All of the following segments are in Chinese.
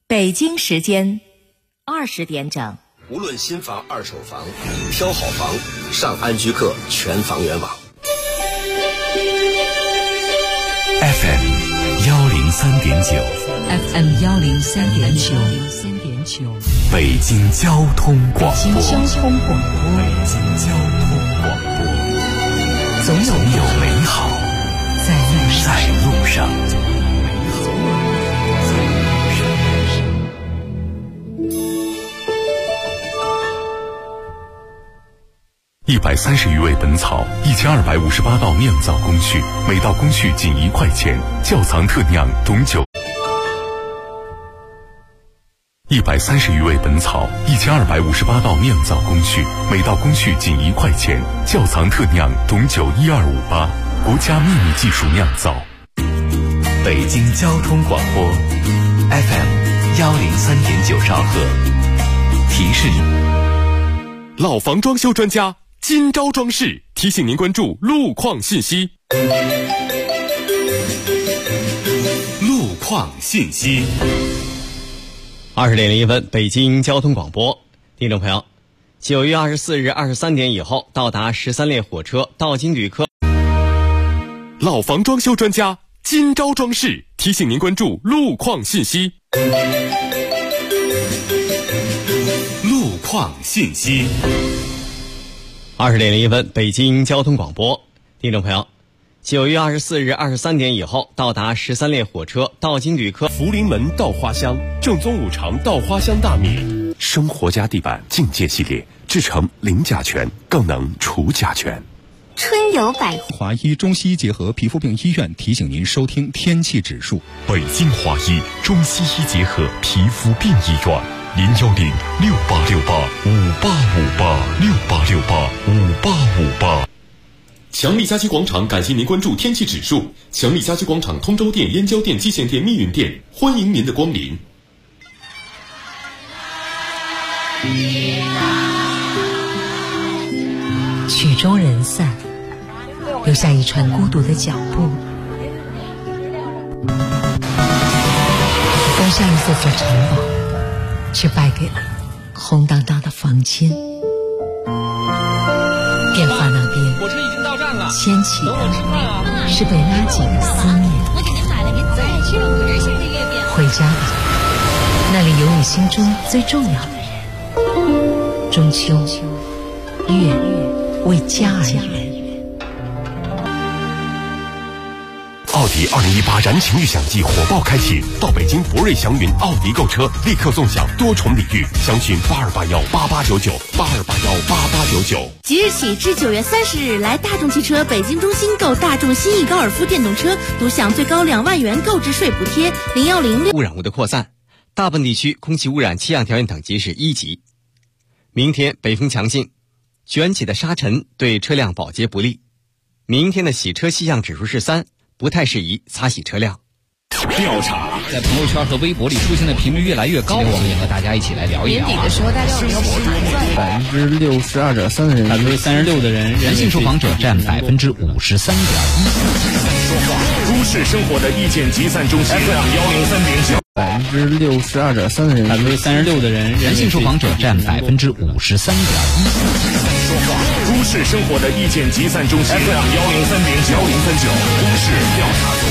北京时间20点整。 无论新房二手房，挑好房上安居客全房源网。 FM 103.9 FM 103.9 北京交通广播。 北京交通广播，总有美好在路上。130余味本草，1258道酿造工序，每道工序仅1块钱。窖藏特酿董酒。130余味本草，1258道酿造工序，每道工序仅1块钱。窖藏特酿董酒1258，国家秘密技术酿造。北京交通广播 FM 103.9兆赫。提示：老房装修专家今朝装饰提醒您关注路况信息。路况信息。 20点01分，北京交通广播，听众朋友，9月24日23点以后到达13列火车到京旅客。 老房装修专家今朝装饰提醒您关注路况信息。路况信息。 20点01分，北京交通广播，听众朋友，9月24日23点以后到达13列火车到京旅客。 福临门稻花香，正宗5常稻花香大米，生活家地板境界系列，制成零甲醛，更能除甲醛。 春有百华医中西医结合皮肤病医院提醒您收听天气指数。 北京华医中西医结合皮肤病医院，0106868585858，68685858。强力家居广场感谢您关注天气指数。强力家居广场通州店、燕郊店、蓟县店、密云店，欢迎您的光临。 曲终人散，留下一串孤独的脚步，登上一座座城堡，却败给了空荡荡的房间。电话那边， 火车已经到站了， 牵起的是被拉紧的思念。 我给您买了，您再去我这下个月饼。 回家吧，那里有你心中最重要的人。中秋，月为家而圆。 奥迪2018燃情预享季火爆开启，到北京博瑞祥云奥迪购车，立刻送享多重礼遇，详询82818899，82818899。 即日起至9月30日，来大众汽车北京中心购大众新翼高尔夫电动车，独享最高2万元购置税补贴。0106。 污染物的扩散，大部分地区空气污染气象条件等级是1级。明天北风强劲，卷起的沙尘对车辆保洁不利。明天的洗车气象指数是3，不太适宜擦洗车辆。 调查在朋友圈和微博里出现的频率越来越高，我们也和大家一起来聊一聊。 年底的时候，大家有 62.3%的人，36%的人，男性受访者占53.1%。 都市生活的意见集散中心 FM103.9。 62.3%的人，36%的人，男性受访者占53.1%。 都市生活的意见集散中心 FM103.9， 都市调查组。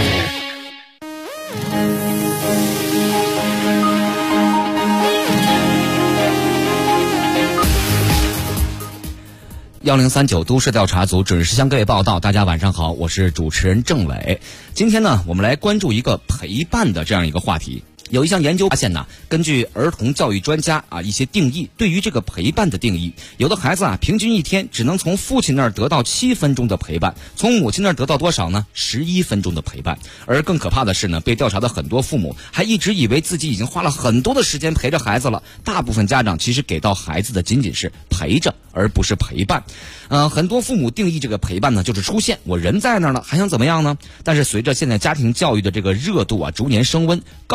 1039都市调查组准时向各位报道。大家晚上好，我是主持人郑伟。今天呢，我们来关注一个陪伴的这样一个话题。有一项研究发现呢，根据儿童教育专家一些定义，对于这个陪伴的定义，有的孩子平均一天只能从父亲那儿得到7分钟的陪伴，从母亲那儿得到多少呢？11分钟的陪伴。而更可怕的是呢，被调查的很多父母还一直以为自己已经花了很多的时间陪着孩子了。大部分家长其实给到孩子的仅仅是陪着，而不是陪伴。很多父母定义这个陪伴呢，就是出现，我人在那儿了，还想怎么样呢？但是随着现在家庭教育的这个热度逐年升温，高质量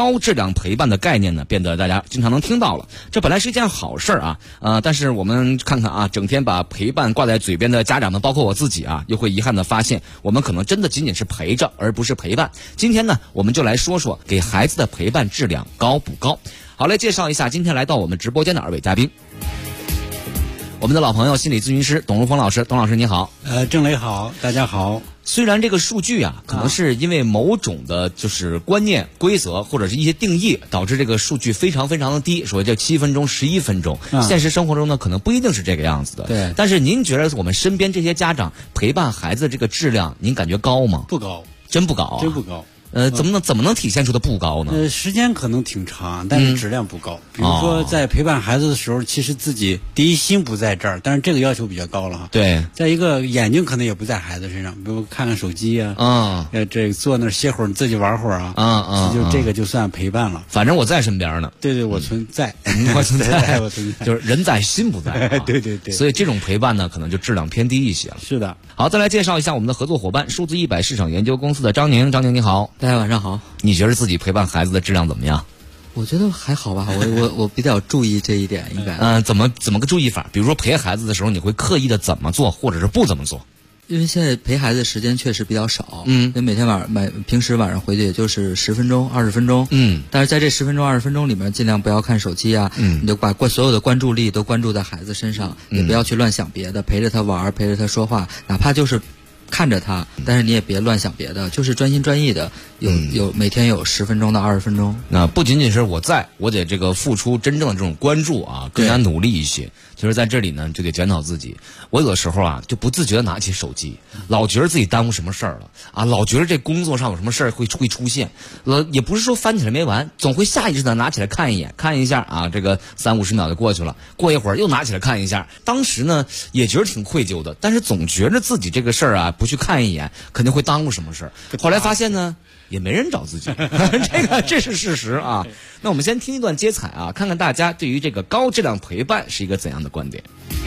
量陪伴的概念呢，变得大家经常能听到了。这本来是一件好事啊，但是我们看看啊，整天把陪伴挂在嘴边的家长们，包括我自己啊，又会遗憾的发现，我们可能真的仅仅是陪着，而不是陪伴。今天呢，我们就来说说给孩子的陪伴质量高不高。好，来介绍一下今天来到我们直播间的2位嘉宾。我们的老朋友心理咨询师董如峰老师，董老师你好。 郑磊好，大家好。 虽然这个数据啊，可能是因为某种的就是观念、规则或者是一些定义，导致这个数据非常非常的低，所谓叫7分钟、11分钟。现实生活中呢，可能不一定是这个样子的。 对。 但是您觉得我们身边这些家长陪伴孩子的这个质量，您感觉高吗？ 不高， 真不高啊， 真不高。 怎么能体现出的不高呢？ 时间可能挺长，但是质量不高。比如说在陪伴孩子的时候，其实自己第一心不在这儿，但是这个要求比较高了哈。 对。 再一个眼睛可能也不在孩子身上，比如看看手机啊，这坐那儿歇会儿，你自己玩会儿啊，就这个就算陪伴了。 反正我在身边呢。 对，我存在， 我存在，就是人在心不在。 对。 所以这种陪伴呢，可能就质量偏低一些了。 是的。 好，再来介绍一下我们的合作伙伴，数字100市场研究公司的张宁。张宁你好。 大家晚上好。 你觉得自己陪伴孩子的质量怎么样？ 我觉得还好吧，我比较注意这一点，应该。 怎么个注意法？比如说陪孩子的时候，你会刻意的怎么做，或者是不怎么做？ 因为现在陪孩子的时间确实比较少，因为每天平时晚上回去也就是10分钟、20分钟，但是在这10分钟、20分钟里面，尽量不要看手机啊，你就把所有的关注力都关注在孩子身上，也不要去乱想别的，陪着他玩，陪着他说话，哪怕就是看着他，但是你也别乱想别的，就是专心专意的，每天有10分钟到20分钟。 那不仅仅是我得这个付出真正的这种关注啊，更加努力一些。其实在这里呢，就得检讨自己。我有的时候啊，就不自觉的拿起手机，老觉得自己耽误什么事儿了啊，老觉得这工作上有什么事儿会出现，也不是说翻起来没完，总会下意识的拿起来看一眼，看一下啊，这个30-50秒就过去了，过一会儿又拿起来看一下。当时呢也觉得挺愧疚的，但是总觉得自己这个事儿啊，不去看一眼肯定会耽误什么事儿。后来发现呢，也没人找自己，这是事实啊。那我们先听一段接彩啊，看看大家对于这个高质量陪伴是一个怎样的观点。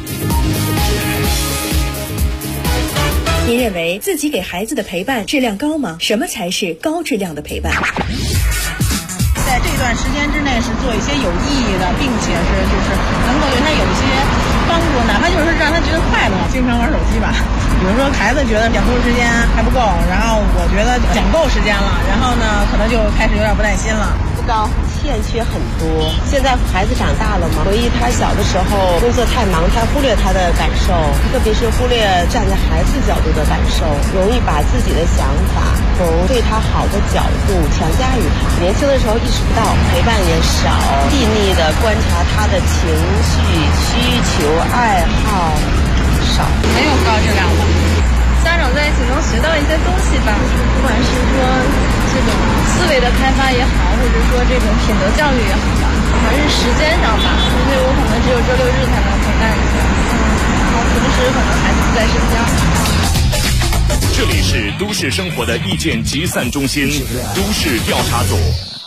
您认为自己给孩子的陪伴质量高吗？什么才是高质量的陪伴？ 在这段时间之内是做一些有意义的，并且就是能够对他有一些帮助，哪怕就是让他觉得快乐。经常玩手机吧，比如说孩子觉得讲述时间还不够，然后我觉得讲够时间了，然后呢可能就开始有点不耐心了。 不高，欠缺很多。现在孩子长大了嘛，回忆他小的时候工作太忙，他忽略他的感受，特别是忽略站在孩子角度的感受，容易把自己的想法从对他好的角度强加于他。年轻的时候意识不到，陪伴也少，细腻的观察他的情绪、需求、爱好少， 没有高质量的。家长在一起能学到一些东西吧，不管是说这种思维的开发也好，或者说这种品德教育也好吧，还是时间上吧，因为我可能只有周6日才能陪伴一下，然后平时可能孩子不在身边。 这里是都市生活的意见集散中心，都市调查组。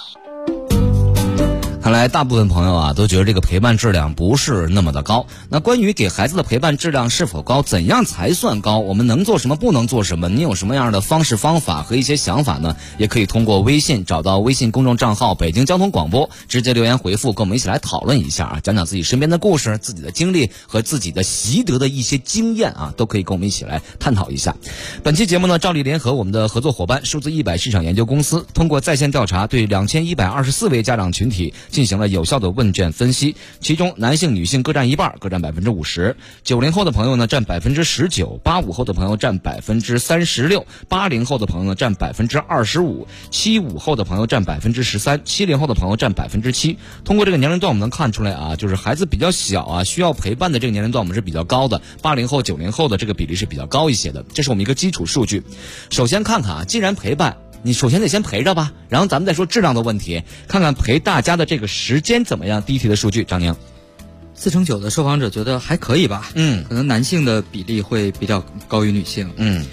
看来大部分朋友啊都觉得这个陪伴质量不是那么的高。那关于给孩子的陪伴质量是否高，怎样才算高，我们能做什么，不能做什么，你有什么样的方式方法和一些想法呢？也可以通过微信找到微信公众账号北京交通广播，直接留言回复，跟我们一起来讨论一下啊，讲讲自己身边的故事、自己的经历和自己的习得的一些经验啊，都可以跟我们一起来探讨一下。本期节目呢，照例联合我们的合作伙伴数字100市场研究公司，通过在线调查对2124位家长群体进行了有效的问卷分析，其中男性女性各占一半，各占50%，90后的朋友呢占19%，85后的朋友占36%，80后的朋友呢占25%，75后的朋友占13%，70后的朋友占7%。通过这个年龄段我们能看出来啊，就是孩子比较小啊，需要陪伴的这个年龄段我们是比较高的，80后、90后的这个比例是比较高一些的，这是我们一个基础数据。首先看看啊，既然陪伴，你首先得先陪着吧，然后咱们再说质量的问题，看看陪大家的这个时间怎么样。第一题的数据，张宁 ，49%的受访者觉得还可以吧，可能男性的比例会比较高于女性，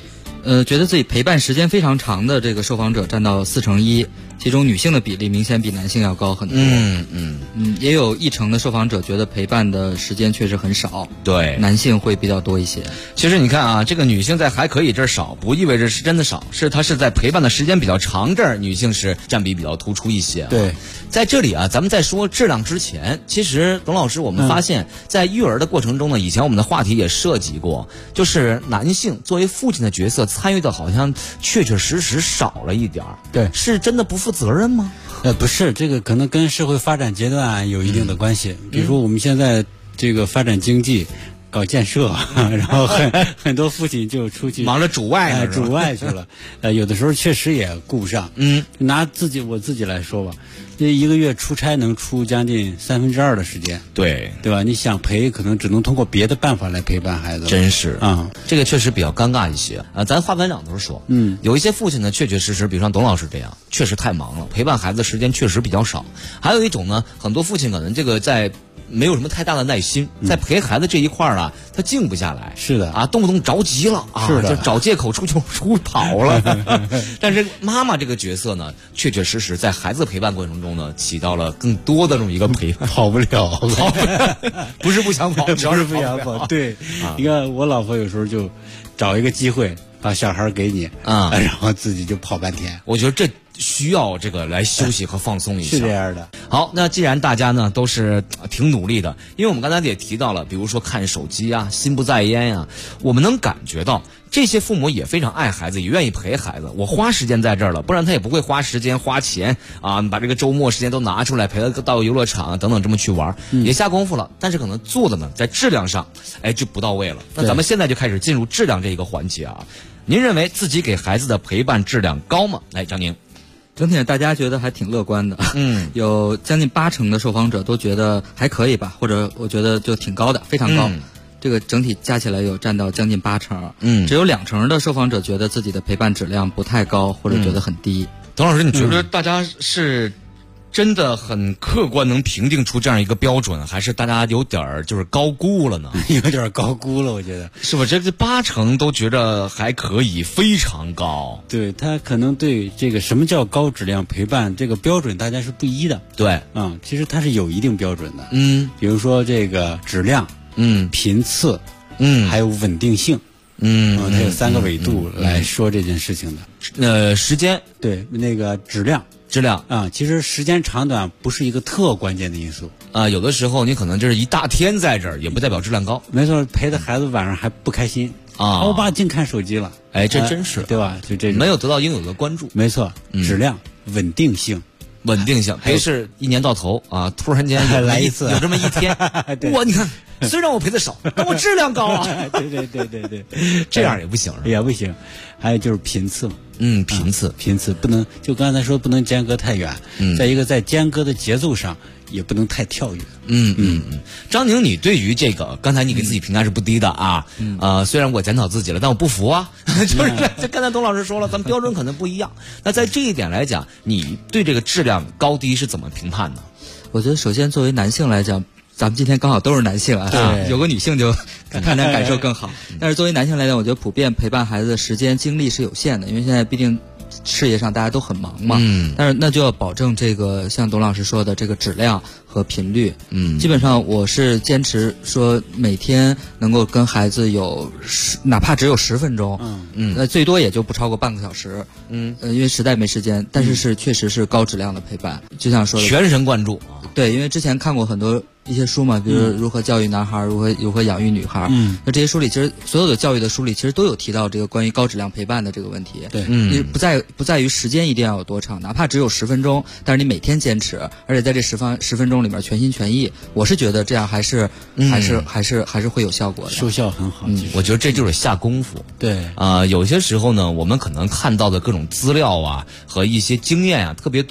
觉得自己陪伴时间非常长的这个受访者占到1/4，其中女性的比例明显比男性要高很多。也有1成的受访者觉得陪伴的时间确实很少， 对， 男性会比较多一些。 其实你看啊，这个女性在还可以这儿少，不意味着是真的少，是她是在陪伴的时间比较长这儿，女性是占比比较突出一些。 对， 在这里啊，咱们在说质量之前，其实董老师，我们发现，在育儿的过程中呢，以前我们的话题也涉及过，就是男性作为父亲的角色参与的好像确确实实少了一点儿。 对， 是真的不负责任吗？ 不是，这个可能跟社会发展阶段有一定的关系。比如说我们现在这个发展经济。搞建设，然后很多父亲就出去忙着主外去了，有的时候确实也顾不上。拿我自己来说吧，这一个月出差能出将近2/3的时间，对吧？你想陪，可能只能通过别的办法来陪伴孩子。 真是啊，这个确实比较尴尬一些啊。咱话分两头说，有一些父亲呢，确确实实，比如像董老师这样，确实太忙了，陪伴孩子的时间确实比较少。还有一种呢，很多父亲可能这个在没有什么太大的耐心，在陪孩子这一块啊，他静不下来。 是的啊，动不动着急了啊， 是的， 就找借口出跑了。但是妈妈这个角色呢，确确实实在孩子陪伴过程中呢，起到了更多的这种一个陪伴。 跑不了， 不是不想跑， 不是不想跑。对，你看我老婆有时候就找一个机会把小孩给你啊，然后自己就跑半天。 我觉得这需要这个来休息和放松一下， 是这样的。 好，那既然大家呢都是挺努力的，因为我们刚才也提到了，比如说看手机啊、心不在焉呀，我们能感觉到这些父母也非常爱孩子，也愿意陪孩子。我花时间在这儿了，不然他也不会花时间花钱啊，把这个周末时间都拿出来陪他到游乐场等等这么去玩，也下功夫了。但是可能做的呢，在质量上，就不到位了。那咱们现在就开始进入质量这一个环节啊。您认为自己给孩子的陪伴质量高吗？来，张宁。 整体大家觉得还挺乐观的，有将近80%的受访者都觉得还可以吧，或者我觉得就挺高的，非常高。这个整体加起来有占到将近80%，只有2成的受访者觉得自己的陪伴质量不太高，或者觉得很低。 董老师，你觉得大家是真的很客观能评定出这样一个标准，还是大家有点就是高估了呢？ 有点高估了，我觉得是吧？这80%都觉得还可以，非常高。 对，他可能对这个什么叫高质量陪伴这个标准大家是不一的。 对， 其实它是有一定标准的。比如说这个质量，频次，还有稳定性。它有3个维度来说这件事情的。时间， 对，那个质量啊，其实时间长短不是一个特关键的因素啊。有的时候你可能就是一大天在这儿，也不代表质量高。 没错，陪着孩子晚上还不开心啊，我爸净看手机了。 这真是对吧？就这种没有得到应有的关注。 没错，质量、稳定性。 不是一年到头啊，突然间来一次， 有这么一天，你看，虽然我陪的少，但我质量高啊。 对， 这样也不行， 也不行。还有就是频次，频次不能，就刚才说不能间隔太远。再一个，在间隔的节奏上也不能太跳跃。 张宁，你对于这个，刚才你给自己评价是不低的啊。虽然我检讨自己了，但我不服啊。就是刚才董老师说了，咱们标准可能不一样。那在这一点来讲，你对这个质量高低是怎么评判呢？ 我觉得首先作为男性来讲，咱们今天刚好都是男性啊，有个女性就看来感受更好。但是作为男性来讲，我觉得普遍陪伴孩子的时间精力是有限的，因为现在毕竟事业上大家都很忙嘛。但是那就要保证这个像董老师说的这个质量和频率。基本上我是坚持说每天能够跟孩子有哪怕只有10分钟，那最多也就不超过半个小时。因为实在没时间，但是确实是高质量的陪伴。就像说的全神贯注。 对，因为之前看过很多一些书嘛，比如如何教育男孩，如何养育女孩。那这些书里其实所有的教育的书里其实都有提到这个关于高质量陪伴的这个问题。 对， 不在于时间一定要有多长，哪怕只有10分钟，但是你每天坚持，而且在这10分钟里面全心全意，我是觉得这样还是会有效果的， 收效很好。 我觉得这就是下功夫。 对有些时候呢，我们可能看到的各种资料啊和一些经验啊特别多。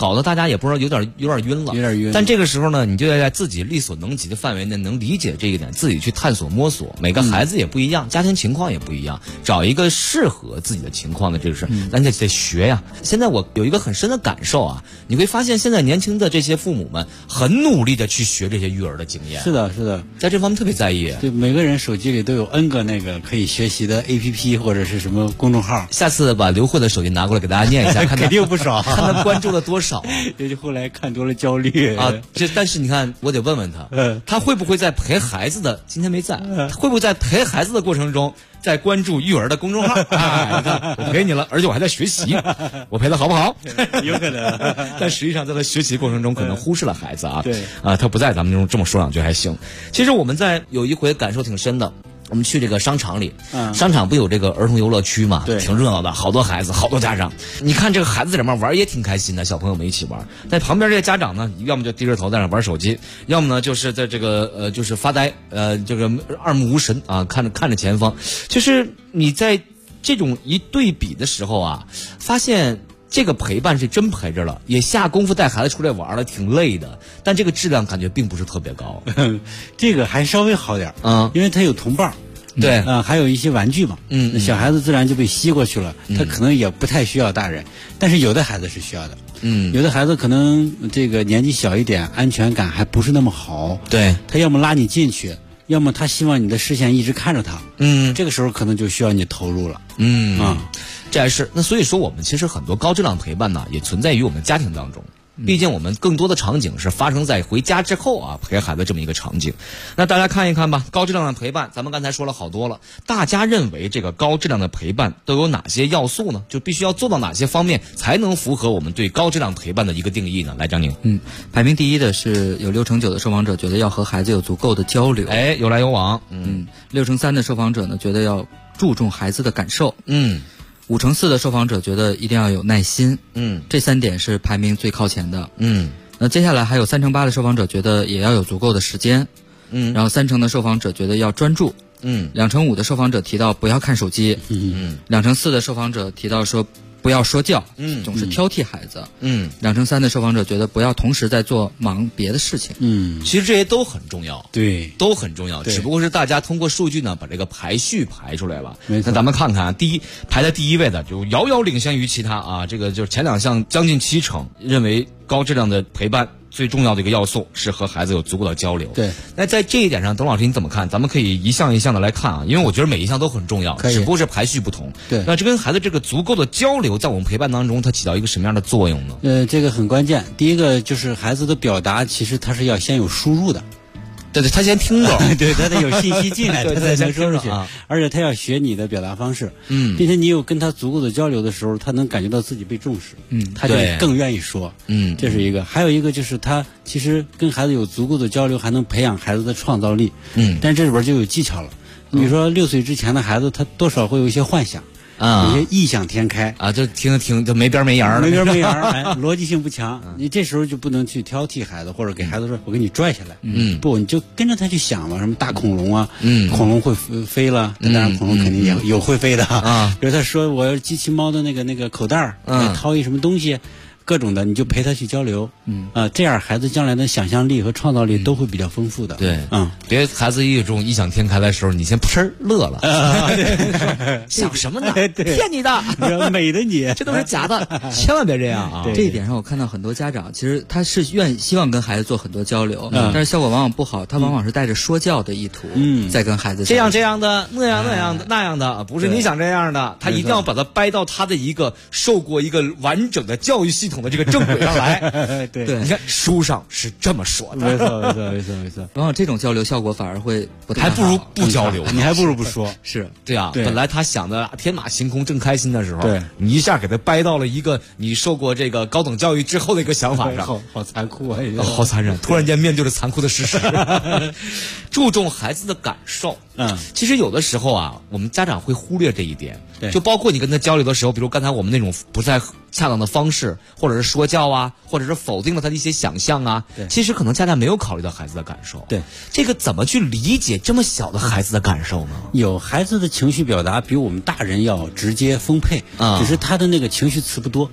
搞得大家也不知道有点晕了， 有点晕。 但这个时候呢，你就要在自己力所能及的范围内能理解这一点，自己去探索摸索。每个孩子也不一样，家庭情况也不一样，找一个适合自己的情况的这个事，那你得学呀。现在我有一个很深的感受啊，你会发现现在年轻的这些父母们很努力的去学这些育儿的经验。 是的，是的， 在这方面特别在意。 对，每个人手机里都有 N 个那个可以学习的 APP 或者是什么公众号。 下次把刘慧的手机拿过来给大家念一下，看肯定不少， 看他关注了多少。 也就后来看多了焦虑啊。但是你看，我得问问他，他会不会在陪孩子的今天没在，会不会在陪孩子的过程中在关注育儿的公众号？哎，你看我陪你了，而且我还在学习，我陪的好不好？ 有可能， 但实际上在他学习过程中可能忽视了孩子啊。 对啊，他不在，咱们这么说两句还行。其实我们在有一回感受挺深的。我们去这个商场里，商场不有这个儿童游乐区嘛？ 对， 挺热闹的，好多孩子，好多家长。你看这个孩子在里面玩也挺开心的，小朋友们一起玩。但旁边这些家长呢，要么就低着头在那玩手机，要么呢就是在这个就是发呆，这个二目无神啊，看着前方。就是你在这种一对比的时候啊，发现这个陪伴是真陪着了，也下功夫带孩子出来玩了，挺累的，但这个质量感觉并不是特别高。 这个还稍微好点因为他有同伴。 对还有一些玩具嘛，小孩子自然就被吸过去了，他可能也不太需要大人，但是有的孩子是需要的，有的孩子可能这个年纪小一点，安全感还不是那么好， 对， 他要么拉你进去，要么他希望你的视线一直看着他，这个时候可能就需要你投入了， 这还是那所以说我们其实很多高质量陪伴呢，也存在于我们家庭当中。毕竟我们更多的场景是发生在回家之后啊，陪孩子这么一个场景。那大家看一看吧，高质量的陪伴，咱们刚才说了好多了。大家认为这个高质量的陪伴都有哪些要素呢？就必须要做到哪些方面才能符合我们对高质量陪伴的一个定义呢？来，张宁。 排名第一的是有69%的受访者觉得要和孩子有足够的交流， 有来有往。 6%的受访者呢觉得要注重孩子的感受。5%的受访者觉得一定要有耐心，这3点是排名最靠前的。那接下来还有3%-8%的受访者觉得也要有足够的时间，然后3%的受访者觉得要专注，2%-5%的受访者提到不要看手机，2%-4%的受访者提到说不要说教，总是挑剔孩子，2%-3%的受访者觉得不要同时在做忙别的事情， 其实这些都很重要， 对， 都很重要，只不过是大家通过数据呢把这个排序排出来了。那咱们看看啊，排在第一位的就遥遥领先于其他啊，这个就是前2项将近70%认为高质量的陪伴最重要的一个要素是和孩子有足够的交流。 对， 那在这一点上，董老师你怎么看？咱们可以一项一项的来看啊，因为我觉得每一项都很重要，只不过是排序不同。 对， 那这跟孩子这个足够的交流，在我们陪伴当中，它起到一个什么样的作用呢？ 这个很关键。第一个就是孩子的表达，其实他是要先有输入的。 对，他先听着， 对，他得有信息进来，他才能说出去。而且他要学你的表达方式，并且你有跟他足够的交流的时候，他能感觉到自己被重视，他就更愿意说，这是一个。还有一个就是他其实跟孩子有足够的交流，还能培养孩子的创造力，但这里边就有技巧了。你比如说6岁之前的孩子，他多少会有一些幻想。有些异想天开就听就没边没沿儿， 逻辑性不强。你这时候就不能去挑剔孩子，或者给孩子说我给你拽下来，不，你就跟着他去想嘛，什么大恐龙啊，恐龙会飞了，当然恐龙肯定也有会飞的啊。比如他说我要机器猫的那个口袋儿，掏一什么东西。各种的，你就陪他去交流，这样孩子将来的想象力和创造力都会比较丰富的。 对，别孩子一种异想天开的时候，你先噗乐了，想什么呢？骗你的， 美的你， 这都是假的，千万别这样啊！ 这一点上，我看到很多家长其实他是希望跟孩子做很多交流，但是效果往往不好，他往往是带着说教的意图，在跟孩子这样的，那样的，不是你想这样的，他一定要把它掰到他的一个受过一个完整的教育系统的这个正轨上来。 对， 你看书上是这么说的， 没错。 往往这种交流效果反而会不太好， 还不如不交流， 你还不如不说。 是对啊，本来他想的天马行空正开心的时候， 对， 你一下给他掰到了一个你受过这个高等教育之后的一个想法上， 好残酷啊！ 好残忍，突然间面对了残酷的事实。注重孩子的感受，其实有的时候啊，我们家长会忽略这一点，就包括你跟他交流的时候，比如刚才我们那种不太恰当的方式，或者是说教啊，或者是否定了他的一些想象啊，其实可能家长没有考虑到孩子的感受。 对， 这个怎么去理解这么小的孩子的感受呢？ 有孩子的情绪表达比我们大人要直接丰沛，只是他的那个情绪词不多。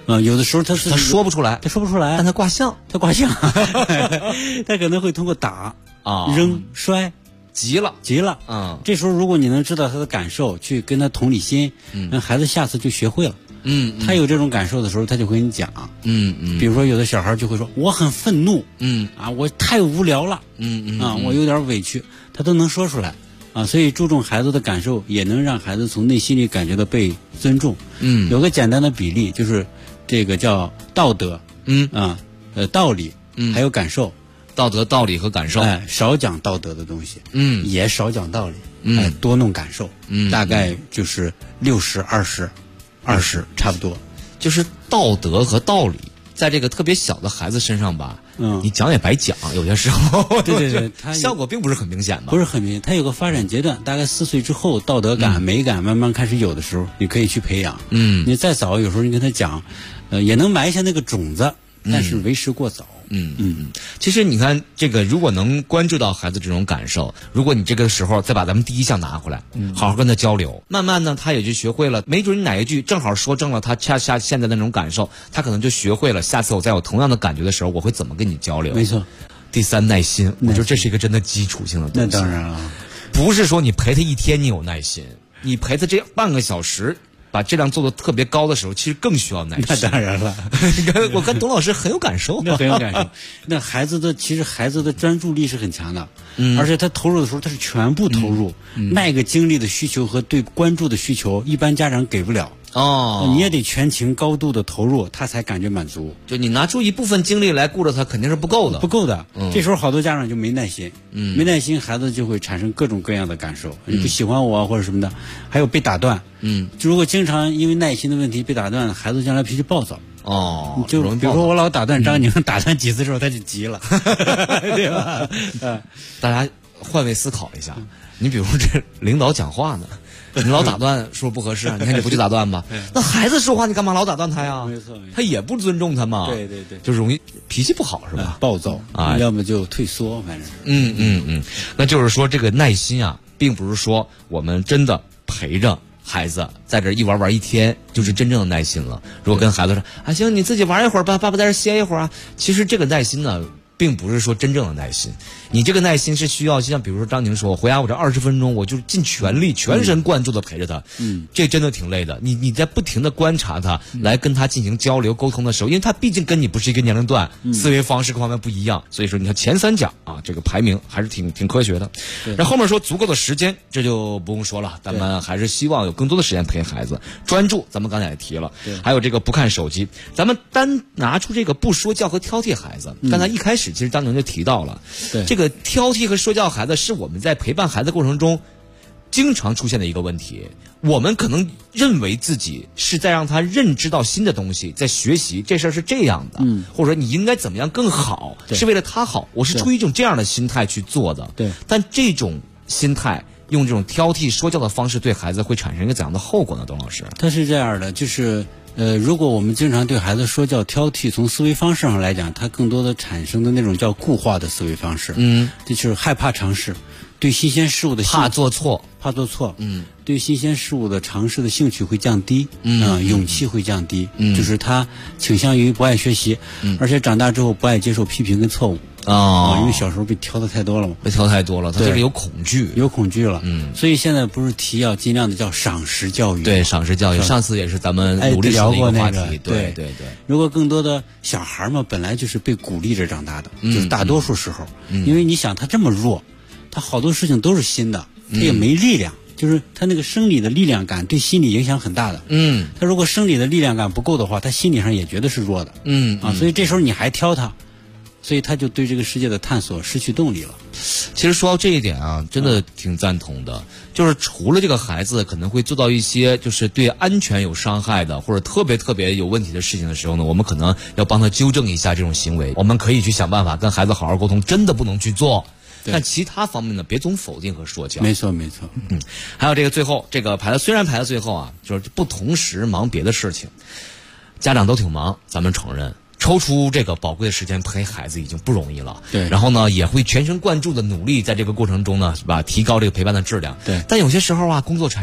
有的时候他说不出来，但他卦象， 他可能会通过打扔摔。 急了， 这时候如果你能知道他的感受，去跟他同理心，孩子下次就学会了。他有这种感受的时候，他就会跟你讲。比如说有的小孩就会说我很愤怒，我太无聊了，我有点委屈，他都能说出来。所以注重孩子的感受，也能让孩子从内心里感觉到被尊重。有个简单的比例，就是这个叫道德，道理，还有感受。 道德、道理和感受， 少讲道德的东西，也少讲道理，多弄感受，大概就是60-20，差不多。 就是道德和道理，在这个特别小的孩子身上吧，你讲也白讲，有些时候， 对，它效果并不是很明显吧？ 不是很明显，它有个发展阶段，大概4岁之后，道德感、美感慢慢开始有的时候，你可以去培养。你再早，有时候你跟他讲，也能埋下那个种子，但是为时过早。 其实你看这个，如果能关注到孩子这种感受，如果你这个时候再把咱们第一项拿回来，好好跟他交流，慢慢呢他也就学会了，没准你哪一句正好说正了他恰恰现在的那种感受，他可能就学会了，下次我再有同样的感觉的时候，我会怎么跟你交流。 没错。 第3，耐心，我觉得这是一个真的基础性的东西。 那当然了， 不是说你陪他1天你有耐心，你陪他这半个小时把质量做得特别高的时候，其实更需要耐心。 那当然了， 我看董老师很有感受， 那很有感受。那其实孩子的专注力是很强的，而且他投入的时候他是全部投入，那个精力的需求和对关注的需求，一般家长给不了。你也得全情高度的投入，他才感觉满足。 就你拿出一部分精力来顾着他，肯定是不够的。 这时候好多家长就没耐心，没耐心，孩子就会产生各种各样的感受，你不喜欢我或者什么的，还有被打断。如果经常因为耐心的问题被打断，孩子将来脾气暴躁。就比如说我老打断张宁，打断几次之后他就急了，对吧？ 大家换位思考一下，你比如这领导讲话呢，你老打断是不是不合适？你看你不去打断吧，那孩子说话你干嘛老打断他呀？ 没错， 他也不尊重他嘛。 对， 就容易脾气不好是吧？ 暴躁要么就退缩，反正是。那就是说这个耐心啊，并不是说我们真的陪着孩子在这一玩1天就是真正的耐心了。如果跟孩子说行你自己玩一会儿吧，爸爸在这歇一会儿啊，其实这个耐心呢并不是说真正的耐心，你这个耐心是需要，就像比如说张宁说，回家我这20分钟，我就尽全力、全神贯注的陪着他，这真的挺累的。你在不停的观察他，来跟他进行交流沟通的时候，因为他毕竟跟你不是一个年龄段，思维方式各方面不一样，所以说你看前3讲啊，这个排名还是挺科学的。然后后面说足够的时间，这就不用说了，咱们还是希望有更多的时间陪孩子，专注。咱们刚才也提了，还有这个不看手机，咱们单拿出这个不说教和挑剔孩子，刚才一开始其实张宁就提到了，这个挑剔和说教孩子是我们在陪伴孩子过程中经常出现的一个问题。我们可能认为自己是在让他认知到新的东西，在学习这事儿是这样的，或者说你应该怎么样更好，是为了他好，我是出于一种这样的心态去做的。但这种心态用这种挑剔说教的方式对孩子会产生一个怎样的后果呢？董老师， 他是这样的，就是如果我们经常对孩子说教挑剔，从思维方式上来讲，他更多的产生的那种叫固化的思维方式，这就是害怕尝试，对新鲜事物的怕做错， 对新鲜事物的尝试的兴趣会降低，勇气会降低，就是他倾向于不爱学习，而且长大之后不爱接受批评跟错误。因为小时候被挑的太多了嘛， 他就是有恐惧了，所以现在不是提要尽量的叫赏识教育， 对，赏识教育，上次也是咱们努力聊过那个话题，对。 如果更多的小孩嘛，本来就是被鼓励着长大的，就是大多数时候，因为你想他这么弱，他好多事情都是新的，他也没力量。就是他那个生理的力量感对心理影响很大的，他如果生理的力量感不够的话，他心理上也觉得是弱的，所以这时候你还挑他，所以他就对这个世界的探索失去动力了。 其实说到这一点啊，真的挺赞同的，就是除了这个孩子可能会做到一些就是对安全有伤害的或者特别有问题的事情的时候呢，我们可能要帮他纠正一下这种行为，我们可以去想办法跟孩子好好沟通，真的不能去做。但其他方面呢，别总否定和说教。 没错。 还有这个最后这个虽然排到最后啊，就是不同时忙别的事情，家长都挺忙，咱们承认。抽出这个宝贵的时间陪孩子已经不容易了， 对。 然后呢，也会全神贯注的努力，在这个过程中呢，是吧，提高这个陪伴的质量， 对。 但有些时候啊，工作缠身，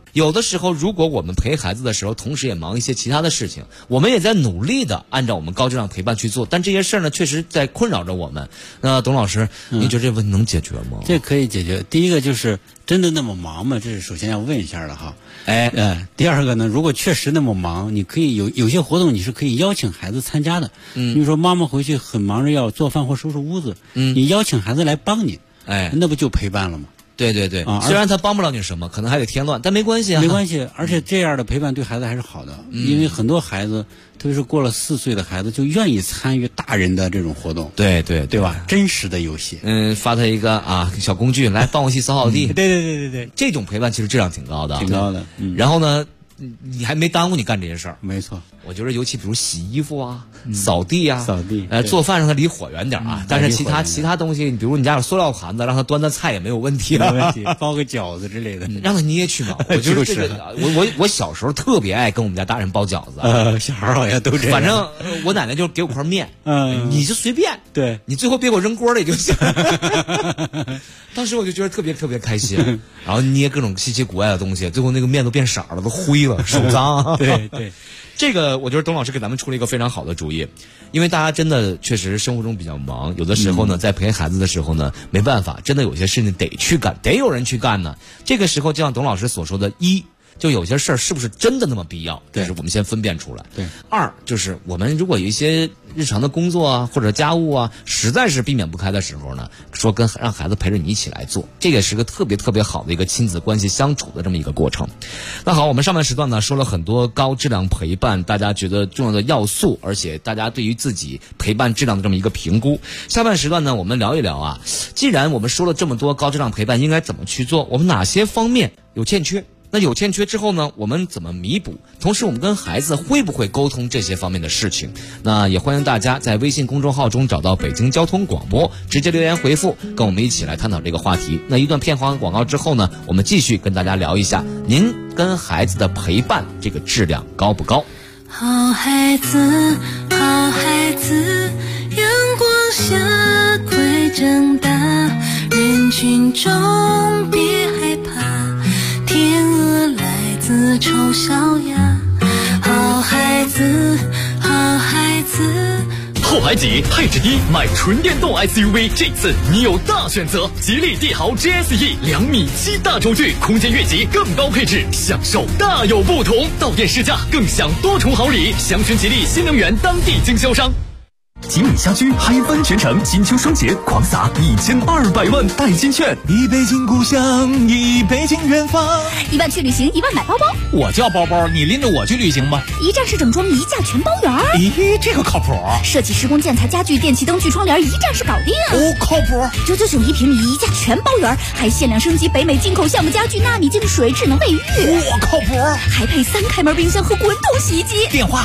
有的时候，如果我们陪孩子的时候，同时也忙一些其他的事情，我们也在努力的按照我们高质量陪伴去做，但这些事儿呢，确实在困扰着我们。那董老师，您觉得这问题能解决吗？ 这可以解决。第一个就是真的那么忙吗？这是首先要问一下的哈。第二个呢，如果确实那么忙，你可以有些活动你是可以邀请孩子参加的。比如说妈妈回去很忙着要做饭或收拾屋子，你邀请孩子来帮你，那不就陪伴了吗？ 对对对，虽然他帮不了你什么，可能还得添乱，但没关系啊。 没关系，而且这样的陪伴对孩子还是好的，因为很多孩子，特别是过了4岁的孩子，就愿意参与大人的这种活动。 对对对吧？真实的游戏。 发他一个小工具来帮我去扫扫地。 对， 这种陪伴其实质量挺高的。 挺高的。 然后呢，你还没耽误你干这些事儿。 没错。 我觉得尤其比如洗衣服啊、扫地啊、做饭让他离火远点啊。但是其他东西，比如你家有塑料盘子，让他端菜也没有问题。 没问题，包个饺子之类的， 让他捏去嘛。我觉得这个，我小时候特别爱跟我们家大人包饺子。 小孩好像都这样。 反正我奶奶就给我块面，你就随便， 对你最后别给我扔锅里就行。当时我就觉得特别特别开心，然后捏各种稀奇古怪的东西，最后那个面都变色了，都灰了，手脏。 对。 这个我觉得董老师给咱们出了一个非常好的主意，因为大家真的确实生活中比较忙，有的时候呢，在陪孩子的时候呢，没办法，真的有些事情得去干，得有人去干呢。这个时候就像董老师所说的，就有些事儿是不是真的那么必要？ 对， 就是我们先分辨出来。 对。 二就是我们如果有一些日常的工作啊或者家务啊，实在是避免不开的时候呢，说让孩子陪着你一起来做，这也是个特别特别好的一个亲子关系相处的这么一个过程。那好，我们上半时段呢说了很多高质量陪伴大家觉得重要的要素，而且大家对于自己陪伴质量的这么一个评估。下半时段呢，我们聊一聊啊，既然我们说了这么多高质量陪伴应该怎么去做，我们哪些方面有欠缺？那有欠缺之后呢，我们怎么弥补？同时我们跟孩子会不会沟通这些方面的事情？那也欢迎大家在微信公众号中找到北京交通广播，直接留言回复，跟我们一起来探讨这个话题。那一段片花广告之后呢，我们继续跟大家聊一下您跟孩子的陪伴这个质量高不高？ 好孩子，好孩子，阳光下快长大，人群中别害怕，天鹅来自丑小鸭。好孩子，好孩子， 后排挤，配置低，买纯电动 SUV， 这次你有大选择。吉利帝豪 GSE 2.7米大轴距，空间越级，更高配置，享受大有不同。到店试驾，更享多重好礼。详询吉利新能源当地经销商。吉米家居嗨翻全城，金秋双节狂撒1200万代金券， 一北京故乡，一北京远方。 1万去旅行，1万买包包。 我叫包包，你拎着我去旅行吧。 一站式整装，一价全包圆。 咦，这个靠谱。 设计施工建材家具电器灯具窗帘，一站式搞定。 哦，靠谱。 999一平米，一价全包圆，还限量升级北美进口橡木家具纳米净水智能卫浴。 我靠谱。 还配3开门冰箱和滚筒洗衣机。 电话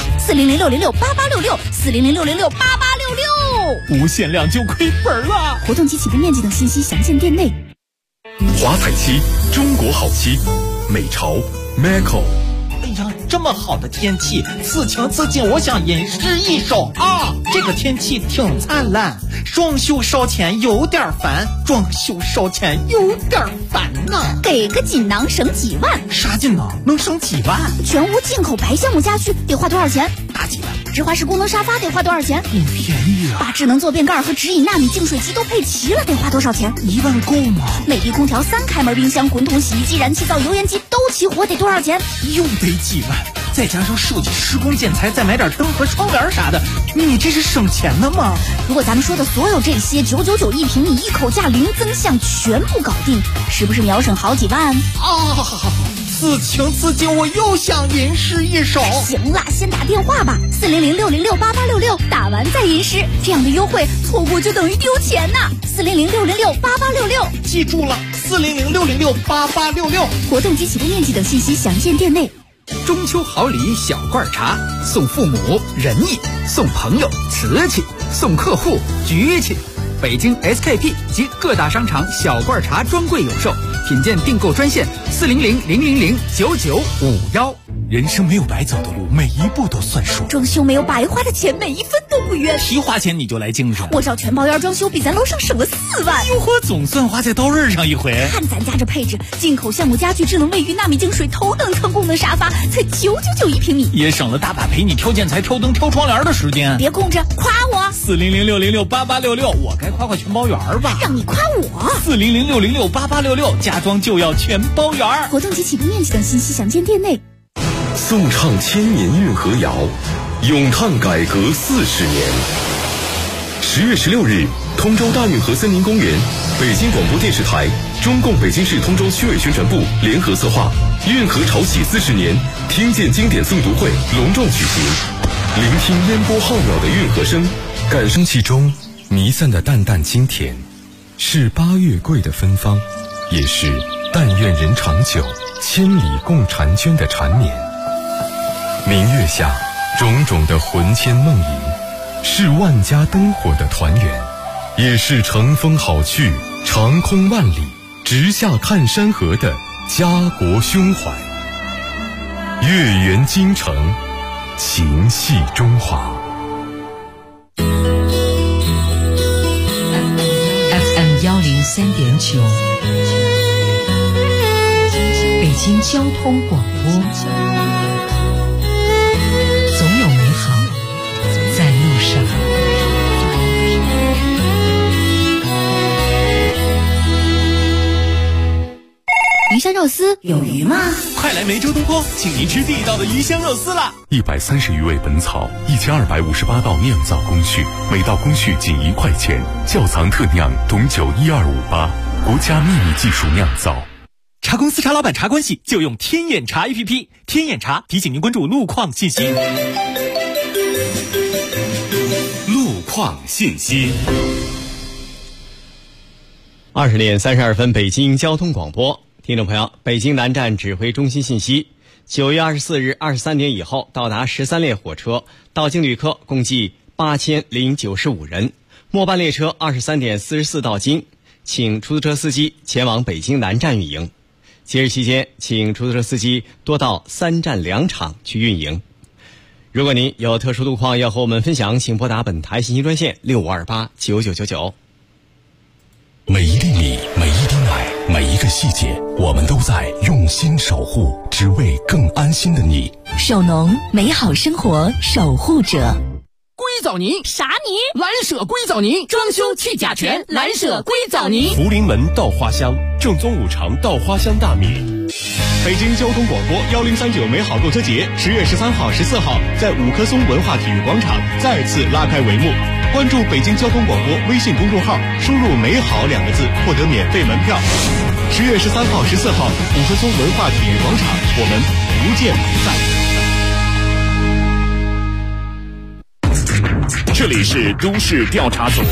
40060688866，40060688866。 无限量就亏本了。 活动及起步面积等信息详见店内。 华彩漆，中国好漆，美潮 Maco。 哎呀，这么好的天气，此情此景，我想吟诗一首啊！这个天气挺灿烂，装修烧钱有点烦，装修烧钱有点烦呐。 给个锦囊省几万。 啥锦囊能省几万？ 全屋进口白橡木家具得花多少钱？ 大几万。 直滑式功能沙发得花多少钱？ 不便宜啊。 把智能坐便盖和直饮纳米净水机都配齐了，得花多少钱 ？1万够吗？ 美的空调3开门冰箱、滚筒洗衣机、燃气灶、油烟机都齐活，得多少钱？ 又得几万。再加上设计施工建材，再买点灯和窗帘啥的，你这是省钱的吗？ 如果咱们说的所有这些999一平米，一口价零增项，全部搞定，是不是秒省好几万？ 此情此景，我又想吟诗一首。 行了，先打电话吧，40060668866，打完再吟诗，这样的优惠错过就等于丢钱呐。40060668866， 记住了，40060668866。 活动及起步面积等信息详见店内。 中秋好礼小罐茶，送父母仁义，送朋友瓷器，送客户局气。北京 SKP 及各大商场小罐茶专柜有售，品鉴订购专线40000009951。 人生没有白走的路，每一步都算数。 装修没有白花的钱，每一分都不冤。 提花钱你就来精神， 我找全包院装修比咱楼上省了4万。 哟呵，总算花在刀刃上一回。 看咱家这配置，进口橡木家具、智能卫浴、纳米净水、头等舱功能沙发，才999一平米， 也省了大把陪你挑建材、挑灯、挑窗帘的时间。 别空着，夸我 ！400606866，我该夸全包园吧？ 让你夸我 ！400606866，家装就要全包园。 活动及起步面积等信息详见店内。 颂唱千年运河谣，咏叹改革40年。10月16日，通州大运河森林公园，北京广播电视台、中共北京市通州区委宣传部联合策划运河潮起40年听见经典诵读会隆重举行，聆听烟波浩渺的运河声，感受气中弥散的淡淡清甜，是8月桂的芬芳，也是但愿人长久，千里共婵娟的缠绵。明月下，种种的魂牵梦萦，是万家灯火的团圆，也是乘风好去，长空万里，直下看山河的家国胸怀。月圆京城，情系中华。 FM 103.9，北京交通广播。总有美好在路上。 鱼香肉丝有鱼吗？ 快来梅州东坡，请您吃地道的鱼香肉丝啦 ！130余味本草，1258道酿造工序，每道工序仅1块钱，窖藏特酿董酒12588，国家秘密技术酿造。 茶公司茶老板茶关系就用天眼茶 APP， 天眼茶提醒您关注路况信息。 路况信息。 20点32分，北京交通广播。听众朋友，北京南站指挥中心信息：9月24日23点以后到达13列火车，到京旅客共计8095人。末班列车23点44到京，请出租车司机前往北京南站运营。节日期间，请出租车司机多到3站2场去运营。如果您有特殊路况要和我们分享，请拨打本台信息专线65289999。 每一粒米，每一滴奶，每一个细节，我们都在用心守护，只为更安心的你。 首农，美好生活守护者。 硅藻泥啥泥？ 蓝舍硅藻泥，装修去甲醛，蓝舍硅藻泥。 福临门稻花香，正宗5常稻花香大米。 北京交通广播1039美好购车节10月13号、14号在五棵松文化体育广场再次拉开帷幕。关注北京交通广播微信公众号，输入“美好”2个字，获得免费门票。10月13号、14号，五棵松文化体育广场，我们不见不散。 这里是都市调查组。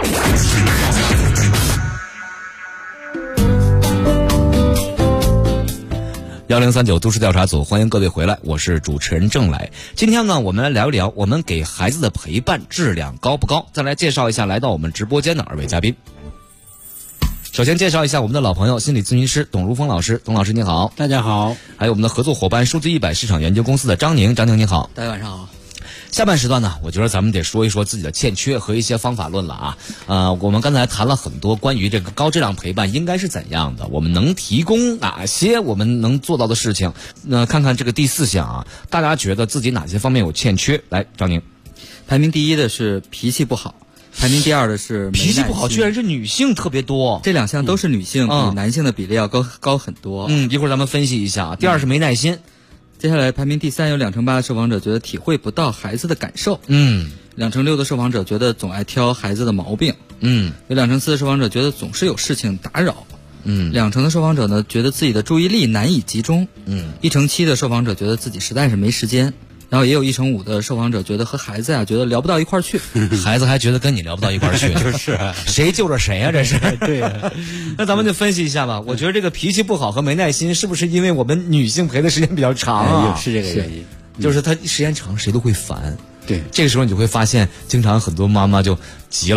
1039都市调查组，欢迎各位回来，我是主持人郑磊。今天呢，我们来聊一聊我们给孩子的陪伴质量高不高。再来介绍一下来到我们直播间的2位嘉宾。首先介绍一下我们的老朋友，心理咨询师董如峰老师。董老师你好。 大家好。 还有我们的合作伙伴数字100市场研究公司的张宁。张宁你好。 大家晚上好。 下半时段呢，我觉得咱们得说一说自己的欠缺和一些方法论了啊。我们刚才谈了很多关于这个高质量陪伴应该是怎样的，我们能提供哪些我们能做到的事情。看看这个第4项啊，大家觉得自己哪些方面有欠缺？来，张宁。 排名第1的是脾气不好，排名第2的是脾气不好，居然是女性特别多。 这2项都是女性，比男性的比例要高很多。 一会儿咱们分析一下。第2是没耐心。 接下来排名第3，有28%的受访者觉得体会不到孩子的感受。2%的受访者觉得总爱挑孩子的毛病。有2%的受访者觉得总是有事情打扰。2%的受访者呢觉得自己的注意力难以集中。1%7的受访者觉得自己实在是没时间。然后也有1%5的受访者觉得和孩子觉得聊不到一块儿去， 孩子还觉得跟你聊不到一块儿去， 就是谁救着谁啊？这是对。 那咱们就分析一下吧。我觉得这个脾气不好和没耐心，是不是因为我们女性陪的时间比较长啊？ 是这个原因， 就是她时间长，谁都会烦。 对， 这个时候你就会发现，经常很多妈妈就急了。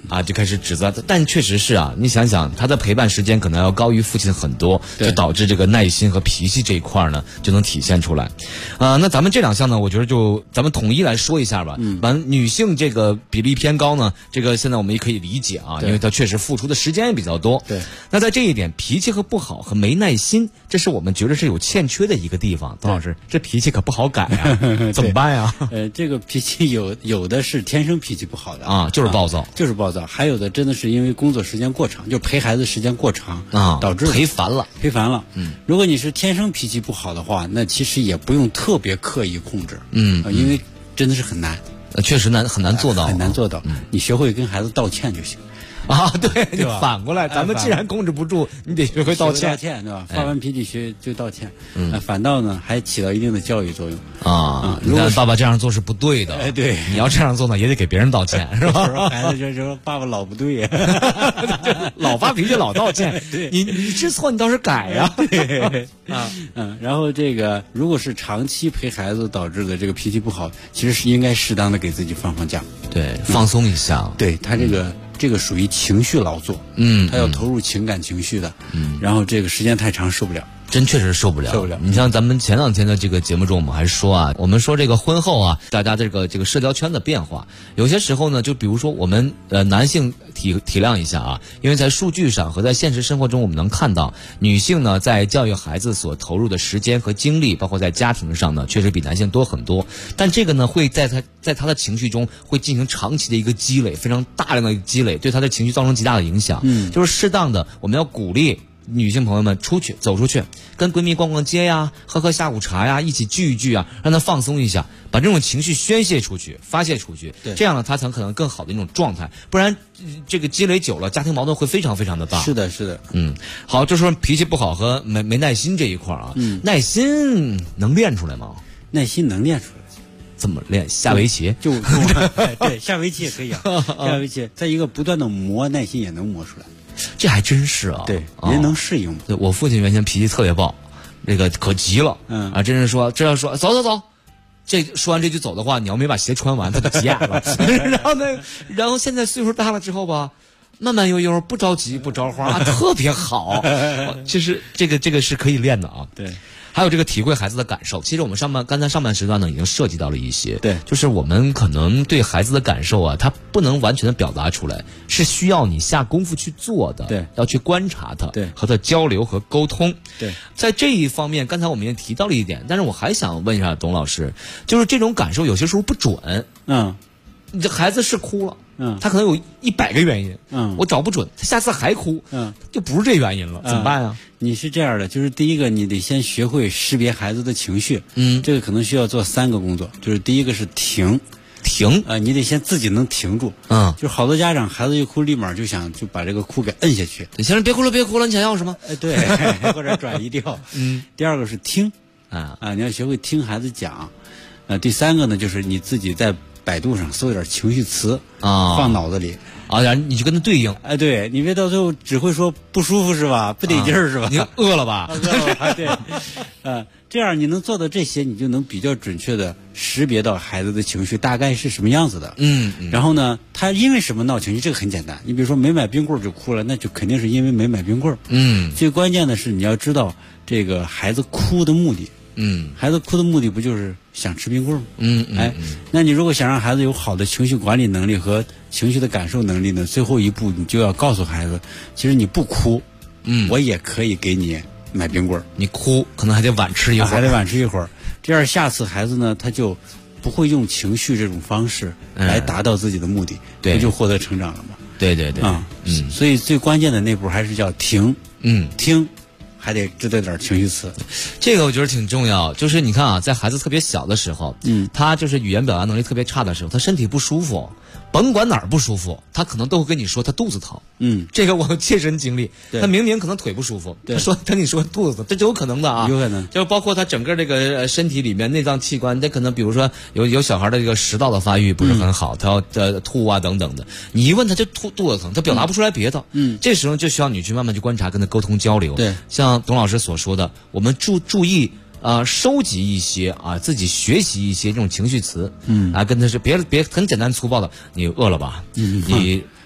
啊，就开始指责。但确实是啊，你想想，他的陪伴时间可能要高于父亲很多，就导致这个耐心和脾气这一块呢就能体现出来。那咱们这两项呢，我觉得咱们统一来说一下吧。女性这个比例偏高呢，这个现在我们也可以理解啊，因为她确实付出的时间也比较多。 对。 那在这一点，脾气和不好和没耐心，这是我们觉得是有欠缺的一个地方。董老师，这脾气可不好改啊，怎么办呀？ 这个脾气有的是天生脾气不好的啊，就是暴躁， 就是暴躁。还有的真的是因为工作时间过长，就陪孩子时间过长啊， 导致陪烦了。 如果你是天生脾气不好的话，那其实也不用特别刻意控制。因为真的是很难， 确实很难做到， 很难做到。你学会跟孩子道歉就行。 啊，对，就反过来，咱们既然控制不住，你得学会道歉， 对吧？发完脾气就道歉，反倒呢还起到一定的教育作用啊。如果爸爸这样做是不对的， 对， 你要这样做呢，也得给别人道歉，是吧？ 孩子就说爸爸老不对呀， 老发脾气老道歉，你知错你倒是改呀， 然后这个如果是长期陪孩子导致的这个脾气不好，其实是应该适当的给自己放假， 对，放松一下， 对他这个属于情绪劳作，他要投入情感情绪的，然后这个时间太长受不了， 真确实受不了。你像咱们前两天的这个节目中，我们还说啊，我们说这个婚后啊，大家这个社交圈的变化，有些时候呢，就比如说我们男性体谅一下啊，因为在数据上和在现实生活中，我们能看到女性呢在教育孩子所投入的时间和精力，包括在家庭上呢，确实比男性多很多。但这个呢，会在他的情绪中会进行长期的一个积累，非常大量的积累，对他的情绪造成极大的影响。就是适当的，我们要鼓励女性朋友们走出去，跟闺蜜逛逛街呀，喝下午茶呀，一起聚一聚啊，让她放松一下，把这种情绪宣泄出去，发泄出去，这样呢，她才可能更好的一种状态。不然，这个积累久了，家庭矛盾会非常非常的大。 是的。 好，就说脾气不好和没耐心这一块啊，耐心能练出来吗？ 耐心能练出来。 怎么练？下围棋对，下围棋也可以啊。下围棋，在一个不断的磨，耐心也能磨出来。 这还真是啊， 对，人能适应。 对，我父亲原先脾气特别暴，那个可急了，真是说这要说走，这说完这句走的话，你要没把鞋穿完，他就急眼了。然后现在岁数大了之后吧，慢慢悠悠，不着急不着慌，特别好。其实这个是可以练的啊。 对。 还有这个体会孩子的感受，其实我们刚才上半时段呢已经涉及到了一些， 对， 就是我们可能对孩子的感受啊，他不能完全的表达出来，是需要你下功夫去做的， 对， 要去观察他， 对， 和他交流和沟通， 对， 在这一方面，刚才我们也提到了一点，但是我还想问一下董老师，就是这种感受有些时候不准，你这孩子是哭了。他可能有100个原因，我找不准，他下次还哭，就不是这原因了，怎么办呀？ 你是这样的，就是第一个，你得先学会识别孩子的情绪，这个可能需要做3个工作，就是第一个是停，你得先自己能停住，就好多家长孩子一哭，立马就把这个哭给摁下去， 先生别哭了，你想要什么？ 对，或者转移掉。第二个是听，你要学会听孩子讲，第3个呢，就是你自己在百度上搜点情绪词放脑子里然后你就跟他对应。 对，你别到最后只会说不舒服是吧？不得劲儿是吧？ 你饿了吧？ 对，这样你能做到这些，你就能比较准确的识别到孩子的情绪大概是什么样子的。然后呢，他因为什么闹情绪？这个很简单，你比如说没买冰棍就哭了，那就肯定是因为没买冰棍。最关键的是你要知道这个孩子哭的目的。孩子哭的目的不就是想吃冰棍吗？那你如果想让孩子有好的情绪管理能力和情绪的感受能力呢，最后一步你就要告诉孩子，其实你不哭，我也可以给你买冰棍。 你哭可能还得晚吃一会儿， 这样下次孩子呢，他就不会用情绪这种方式来达到自己的目的，他就获得成长了嘛。 对， 所以最关键的那步还是叫停，听。还得知道点情绪词， 这个我觉得挺重要。就是你看啊，在孩子特别小的时候，他就是语言表达能力特别差的时候，他身体不舒服，甭管哪儿不舒服，他可能都会跟你说他肚子疼。这个我切身经历。他明明可能腿不舒服，他跟你说肚子疼，这就有可能的啊。 有可能， 就包括他整个这个身体里面内脏器官，他可能比如说有小孩的这个食道的发育不是很好，他要吐啊等等的。你一问他就肚子疼，他表达不出来别的。这时候就需要你去慢慢去观察，跟他沟通交流。 对， 像董老师所说的，我们注意收集一些自己学习一些这种情绪词，跟他是别很简单粗暴的，你饿了吧？你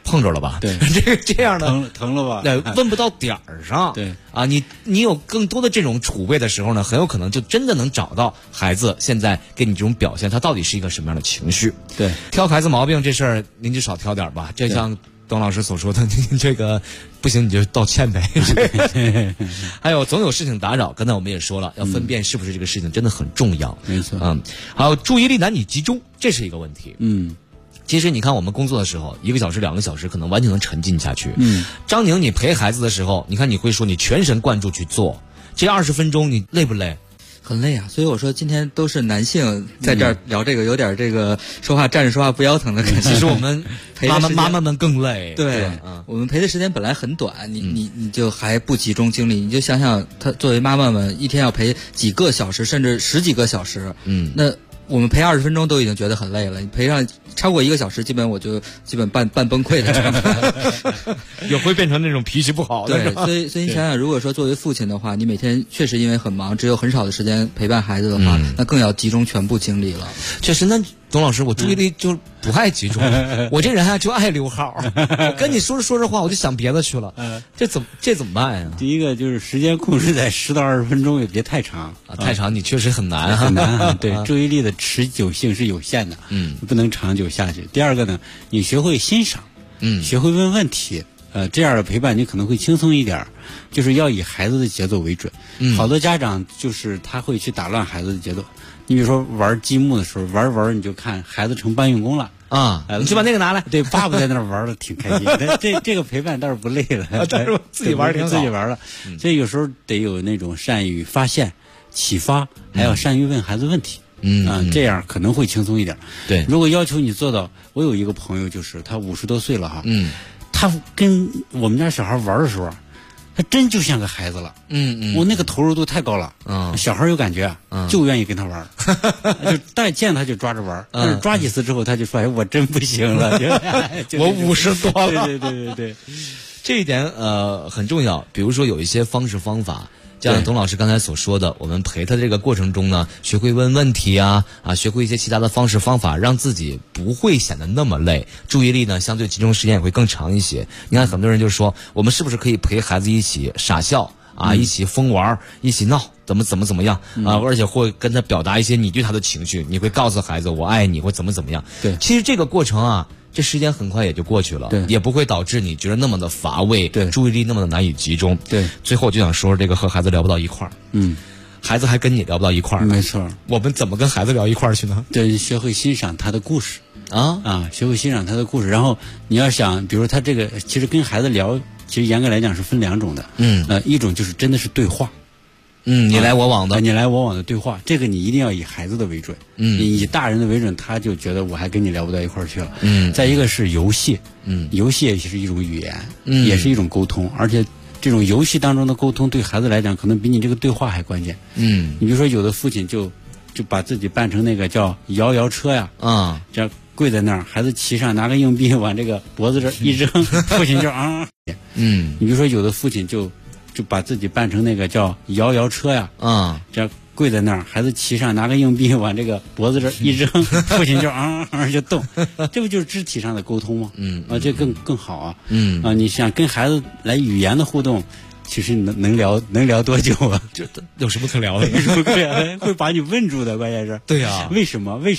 碰着了吧？ 对， 这样的疼了吧？ 问不到点儿上。 对啊，你有更多的这种储备的时候呢，很有可能就真的能找到孩子现在给你这种表现，他到底是一个什么样的情绪。 对， 挑孩子毛病这事儿，您就少挑点吧。就像董老师所说的，这个不行你就道歉呗。还有总有事情打扰，刚才我们也说了，要分辨是不是这个事情真的很重要。 没错。 还有注意力难以集中，这是一个问题。其实你看我们工作的时候，1个小时2个小时可能完全能沉浸下去。张宁，你陪孩子的时候，你看你会说你全神贯注去做，这20分钟你累不累？ 很累啊，所以我说今天都是男性在这儿聊这个，有点这个说话站着说话不腰疼的感觉。 其实我们妈妈们更累。 对，我们陪的时间本来很短，你就还不集中精力，你就想想，他作为妈妈们一天要陪几个小时，甚至10几个小时，那我们陪20分钟都已经觉得很累了，你陪上超过1个小时，基本半崩溃的状态， 也会变成那种脾气不好的。 对，所以你想想，如果说作为父亲的话，你每天确实因为很忙，只有很少的时间陪伴孩子的话，那更要集中全部精力了。 确实，那董老师，我注意力就不爱集中，我这人啊就爱溜号，我跟你说着话，我就想别的去了。这怎么办呀？ 第一个就是时间控制在10到20分钟，也别太长啊，太长你确实很难很难。对，注意力的持久性是有限的，不能长久下去。第二个呢，你学会欣赏，学会问问题，这样的陪伴你可能会轻松一点，就是要以孩子的节奏为准。好多家长就是他会去打乱孩子的节奏。你比如说玩积木的时候，玩你就看孩子成搬运工了啊，你去把那个拿来。 对，爸爸在那儿玩的挺开心，这个陪伴倒是不累了， 但是自己玩挺好， 自己玩了。所以有时候得有那种善于发现、启发，还要善于问孩子问题。这样可能会轻松一点。 对， 如果要求你做到，我有一个朋友，就是他50多岁了哈，他跟我们家小孩玩的时候，他真就像个孩子了。我那个投入度太高了。小孩有感觉，就愿意跟他玩，就但见他就抓着玩，但是抓几次之后，他就说：“哎，我真不行了， 我50多了。” 对， 这一点很重要。比如说有一些方式方法。像董老师刚才所说的，我们陪他这个过程中呢，学会问问题啊，学会一些其他的方式方法，让自己不会显得那么累，注意力呢相对集中时间也会更长一些。你看很多人就说，我们是不是可以陪孩子一起傻笑啊，一起疯玩，一起闹，怎么样啊？而且会跟他表达一些你对他的情绪，你会告诉孩子我爱你，或怎么样。 对， 其实这个过程啊，这时间很快也就过去了，也不会导致你觉得那么的乏味，注意力那么的难以集中。 对， 最后我就想说，这个和孩子聊不到一块儿，孩子还跟你聊不到一块儿， 没错。 我们怎么跟孩子聊一块儿去呢？ 对，学会欣赏他的故事学会欣赏他的故事。然后你要想，比如他这个，其实跟孩子聊，其实严格来讲是分2种的。一种就是真的是对话。 你来我往的， 你来我往的对话，这个你一定要以孩子的为准。你以大人的为准，他就觉得我还跟你聊不到一块儿去了。再一个是游戏，游戏也是一种语言，也是一种沟通，而且这种游戏当中的沟通对孩子来讲，可能比你这个对话还关键。你比如说，有的父亲就把自己扮成那个叫摇摇车呀，这样跪在那儿，孩子骑上，拿个硬币往这个脖子这一扔，父亲就你比如说，有的父亲就把自己扮成那个叫摇摇车呀，这样跪在那儿，孩子骑上，拿个硬币往这个脖子这一扔，父亲就就动，这不就是肢体上的沟通吗？这更好啊。你想跟孩子来语言的互动，其实能聊多久啊？ 这有什么可聊的？ 有什么可聊的？会把你问住的，关键是。 对呀。 为什么？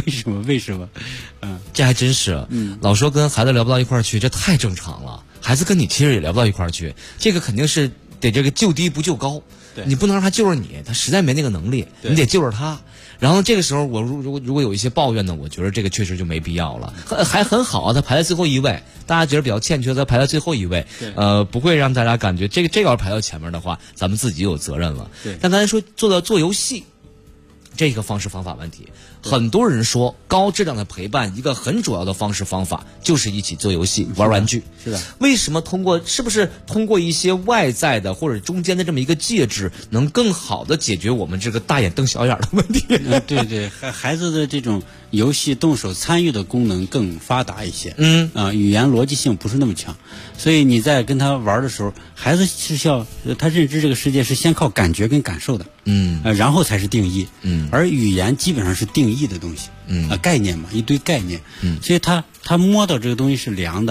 这还真是。老说跟孩子聊不到一块儿去，这太正常了。孩子跟你其实也聊不到一块儿去，这个肯定是得这个就低不就高。你不能让他救着你，他实在没那个能力，你得救着他。然后这个时候，我如果有一些抱怨呢，我觉得这个确实就没必要了。还很好啊，他排在最后一位，大家觉得比较欠缺，他排在最后一位，不会让大家感觉这个要是排到前面的话，咱们自己有责任了。但咱说做游戏，这个方式方法问题，很多人说高质量的陪伴，一个很主要的方式方法就是一起做游戏、玩玩具。 是的。 为什么是不是通过一些外在的或者中间的这么一个介质，能更好的解决我们这个大眼瞪小眼的问题？ 对，孩子的这种游戏动手参与的功能更发达一些。语言逻辑性不是那么强，所以你在跟他玩的时候，孩子是他认知这个世界是先靠感觉跟感受的。然后才是定义。而语言基本上是定义的东西。概念嘛，一堆概念。所以他摸到这个东西是凉的，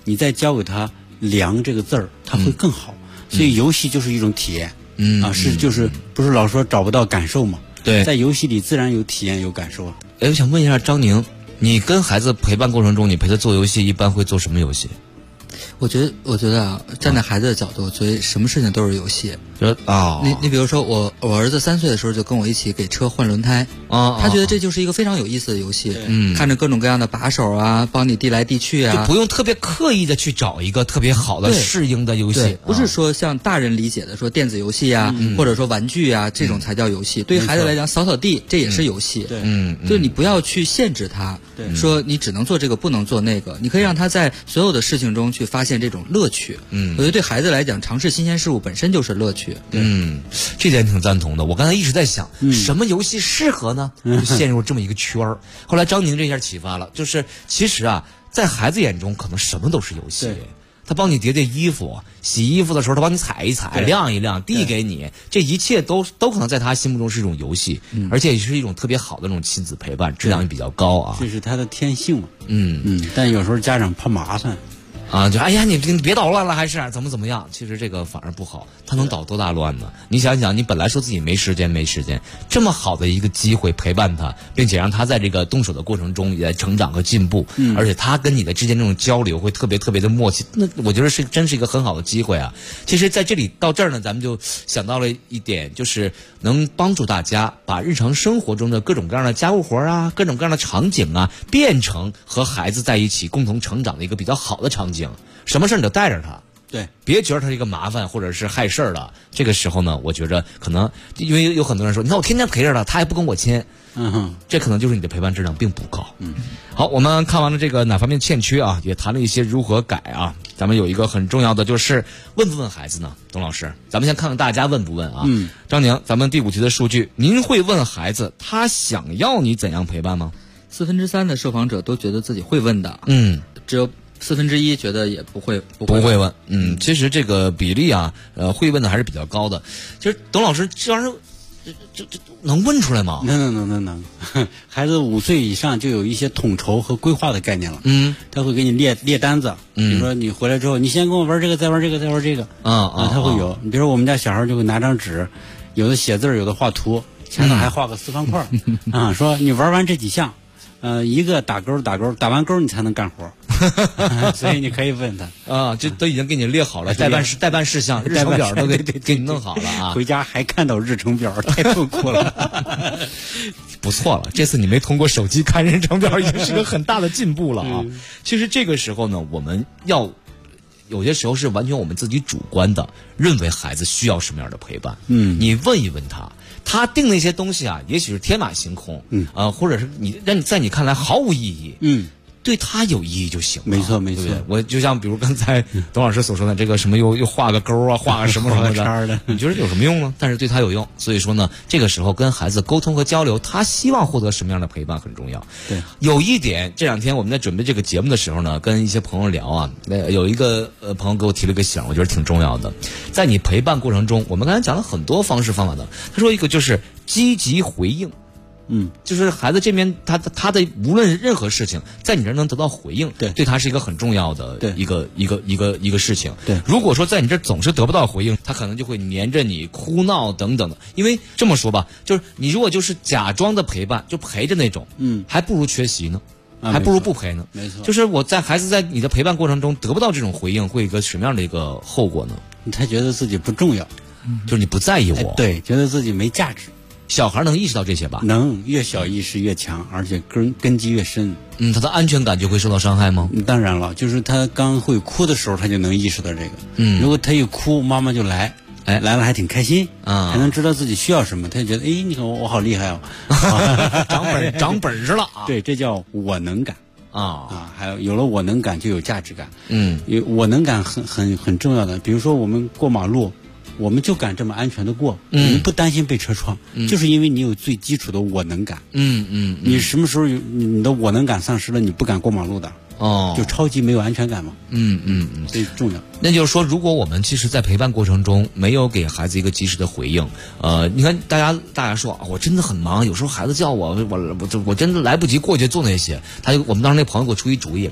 你再教给他量这个字儿，他会更好。所以游戏就是一种体验，就是不是老说找不到感受嘛？ 对， 在游戏里自然有体验有感受啊。 我想问一下张宁，你跟孩子陪伴过程中，你陪他做游戏，一般会做什么游戏？ 我觉得啊，站在孩子的角度，所以什么事情都是游戏。你比如说我儿子3岁的时候就跟我一起给车换轮胎，他觉得这就是一个非常有意思的游戏。看着各种各样的把手啊，帮你递来递去啊， 就不用特别刻意的去找一个特别好的适应的游戏， 不是说像大人理解的说电子游戏啊，或者说玩具啊这种才叫游戏。对于孩子来讲，扫扫地这也是游戏。就是你不要去限制他，说你只能做这个不能做那个，你可以让他在所有的事情中去发现这种乐趣。我觉得对孩子来讲，尝试新鲜事物本身就是乐趣。 这点挺赞同的。我刚才一直在想，什么游戏适合呢？就陷入这么一个圈儿。后来张宁这下启发了，就是其实啊，在孩子眼中，可能什么都是游戏。他帮你叠叠衣服，洗衣服的时候他帮你踩一踩、晾一晾，递给你，这一切都可能在他心目中是一种游戏，而且也是一种特别好的那种亲子陪伴，质量也比较高啊。 这是他的天性嘛。但有时候家长怕麻烦。 就哎呀，你别捣乱了，还是怎么样？其实这个反而不好，他能捣多大乱呢？你想想，你本来说自己没时间，这么好的一个机会陪伴他，并且让他在这个动手的过程中也在成长和进步，而且他跟你的之间这种交流会特别的默契，那我觉得真是一个很好的机会啊。其实在这里到这儿呢，咱们就想到了一点，就是能帮助大家把日常生活中的各种各样的家务活啊，各种各样的场景啊，变成和孩子在一起共同成长的一个比较好的场景。什么事你都带着他， 对， 别觉得他是一个麻烦或者是害事儿的。这个时候呢，我觉着可能因为有很多人说，你看我天天陪着他，他还不跟我亲，这可能就是你的陪伴质量并不高。好，我们看完了这个哪方面欠缺啊，也谈了一些如何改啊。咱们有一个很重要的就是问不问孩子呢？董老师，咱们先看看大家问不问啊。张宁，咱们第5题的数据，您会问孩子他想要你怎样陪伴吗 ？3%的受访者都觉得自己会问的，只有1/4觉得也不会问。其实这个比例啊，会问的还是比较高的。其实董老师这玩意儿，这能问出来吗？ 能。孩子5岁以上就有一些统筹和规划的概念了。他会给你列单子。比如说你回来之后，你先跟我玩这个，再玩这个，再玩这个。他会有。你比如说我们家小孩就会拿张纸，有的写字，有的画图，前头还画个4方块说你玩完这几项。一个打勾，打完勾你才能干活，所以你可以问他这都已经给你列好了，代办事项、日程表都给你弄好了啊。 回家还看到日程表，太痛苦了。 不错了，这次你没通过手机看日程表，已经是个很大的进步了啊。其实这个时候呢，我们要有些时候是完全我们自己主观的认为孩子需要什么样的陪伴。你问一问他定那些东西啊，也许是天马行空，或者是在你看来毫无意义，对他有意义就行了。 没错， 对不对？我就像比如刚才董老师所说的这个什么又画个勾啊，画个什么的，你觉得有什么用呢？但是对他有用，所以说呢，这个时候跟孩子沟通和交流，他希望获得什么样的陪伴很重要。 对， 有一点，这2天我们在准备这个节目的时候呢，跟一些朋友聊啊，有一个朋友给我提了个醒，我觉得挺重要的。在你陪伴过程中，我们刚才讲了很多方式方法的，他说一个就是积极回应。就是孩子这边他的无论任何事情，在你这儿能得到回应，对他是一个很重要的一个事情。 对， 如果说在你这儿总是得不到回应，他可能就会黏着你哭闹等等的。因为这么说吧，就是你如果就是假装的陪伴，就陪着那种，还不如缺席呢。还不如不陪呢。 没错， 就是孩子在你的陪伴过程中得不到这种回应，会有一个什么样的一个后果呢？ 他觉得自己不重要， 就是你不在意我， 对，觉得自己没价值。 小孩能意识到这些吧？ 能，越小意识越强，而且根基越深。 他的安全感就会受到伤害吗？ 当然了，就是他刚会哭的时候，他就能意识到这个。如果他一哭，妈妈就来了还挺开心还能知道自己需要什么，他就觉得你看我好厉害哦， 长本事了啊！ 对，这叫我能感还有了我能感就有价值感。我能感很重要的，比如说我们过马路。我们就敢这么安全的过，我们不担心被车撞，就是因为你有最基础的我能感。你什么时候你的我能感丧失了，你不敢过马路的，就超级没有安全感嘛。最重要。 那就是说，如果我们其实，在陪伴过程中没有给孩子一个及时的回应，你看大家说我真的很忙，有时候孩子叫我真的来不及过去做那些。我们当时那朋友给我出一主意。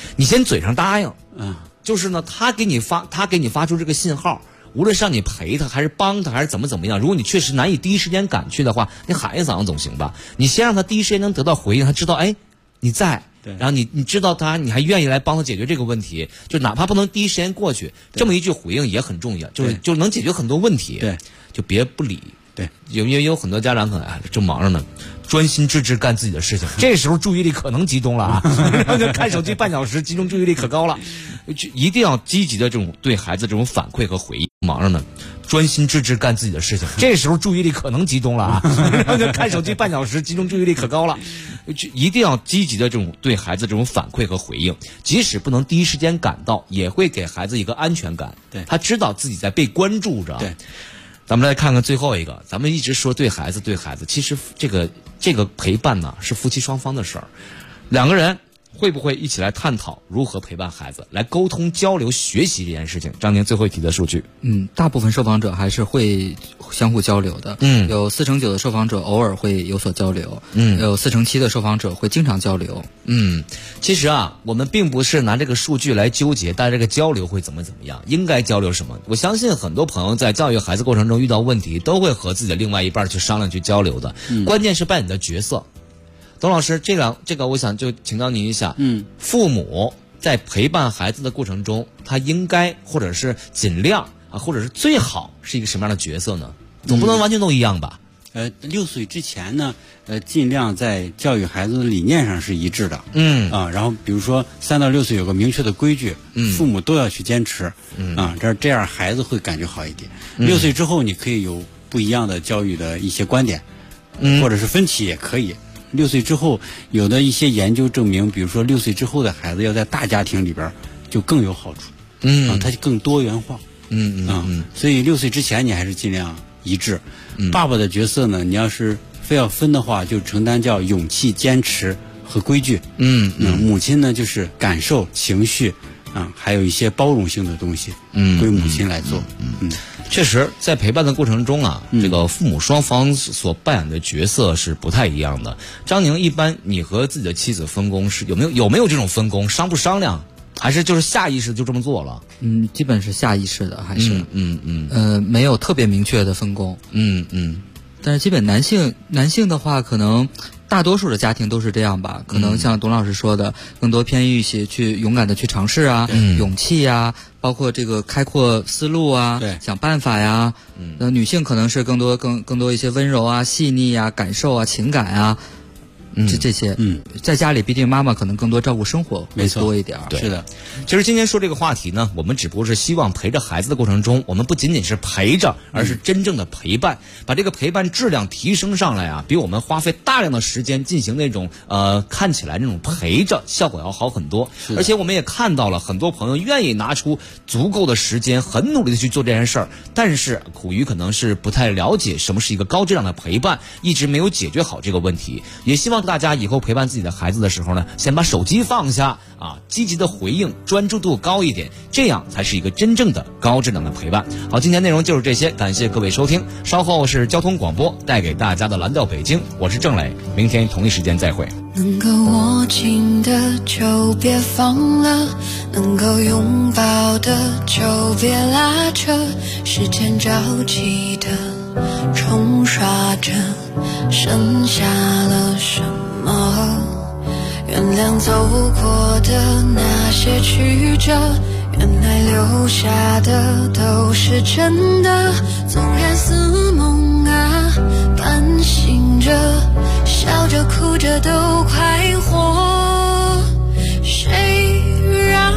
你先嘴上答应，就是呢，他给你发出这个信号，无论是让你陪他还是帮他还是怎么样，如果你确实难以第一时间赶去的话，你喊一嗓总行吧。你先让他第一时间能得到回应，他知道哎你在，然后你知道他，你还愿意来帮他解决这个问题，就哪怕不能第一时间过去，这么一句回应也很重要，就能解决很多问题。 对， 就别不理。 对， 因为有很多家长可能正忙着呢，专心致志干自己的事情，这时候注意力可能集中了啊，看手机半小时，集中注意力可高了。一定要积极的这种对孩子这种反馈和回应。忙着呢，专心致志干自己的事情，这时候注意力可能集中了啊，看手机半小时，集中注意力可高了。一定要积极的这种对孩子这种反馈和回应，即使不能第一时间赶到，也会给孩子一个安全感。 对， 他知道自己在被关注着。 对。 咱们来看看最后一个，咱们一直说对孩子，其实这个陪伴呢是夫妻双方的事儿，两个人会不会一起来探讨如何陪伴孩子，来沟通交流学习这件事情？张宁最后一题的数据， 大部分受访者还是会相互交流的，有49%的受访者偶尔会有所交流，有47%的受访者会经常交流， 其实啊，我们并不是拿这个数据来纠结，但这个交流会怎么样，应该交流什么？我相信很多朋友在教育孩子过程中遇到问题，都会和自己的另外一半去商量、去交流的。关键是扮演的角色。董老师，这个我想就请教您一下，父母在陪伴孩子的过程中，他应该或者是尽量啊，或者是最好是一个什么样的角色呢？总不能完全都一样吧 ？6岁之前呢，尽量在教育孩子的理念上是一致的，然后比如说3到6岁有个明确的规矩，父母都要去坚持，这样孩子会感觉好一点。6岁之后你可以有不一样的教育的一些观点，或者是分歧也可以。6岁之后，有的一些研究证明，比如说6岁之后的孩子要在大家庭里边就更有好处，它就更多元化，所以6岁之前你还是尽量一致。爸爸的角色呢，你要是非要分的话，就承担叫勇气、坚持和规矩。母亲呢就是感受、情绪，还有一些包容性的东西，归母亲来做。 确实，在陪伴的过程中啊，这个父母双方所扮演的角色是不太一样的。张宁，一般你和自己的妻子分工是有没有这种分工？商不商量？还是就是下意识就这么做了？ 基本是下意识的，还是没有特别明确的分工。但是基本男性的话，可能大多数的家庭都是这样吧。可能像董老师说的，更多偏于一些去勇敢的去尝试啊，勇气啊，包括这个开阔思路啊，想办法呀。那女性可能是更多一些温柔啊、细腻啊、感受啊、情感啊。这些，在家里毕竟妈妈可能更多照顾生活会多一点。 对，是的。其实今天说这个话题呢，我们只不过是希望陪着孩子的过程中，我们不仅仅是陪着，而是真正的陪伴，把这个陪伴质量提升上来啊，比我们花费大量的时间进行那种看起来那种陪着效果要好很多。而且我们也看到了很多朋友愿意拿出足够的时间，很努力的去做这件事儿，但是苦于可能是不太了解什么是一个高质量的陪伴，一直没有解决好这个问题。也希望大家以后陪伴自己的孩子的时候呢，先把手机放下啊，积极的回应，专注度高一点，这样才是一个真正的高质量的陪伴。好，今天内容就是这些，感谢各位收听。稍后是交通广播带给大家的蓝调北京，我是郑磊，明天同一时间再会。 能够握紧的就别放了，能够拥抱的就别拉扯，时间着急的冲刷着，剩下了什么？原谅走过的那些曲折，原来留下的都是真的。纵然似梦啊，半醒着，笑着哭着都快活。谁让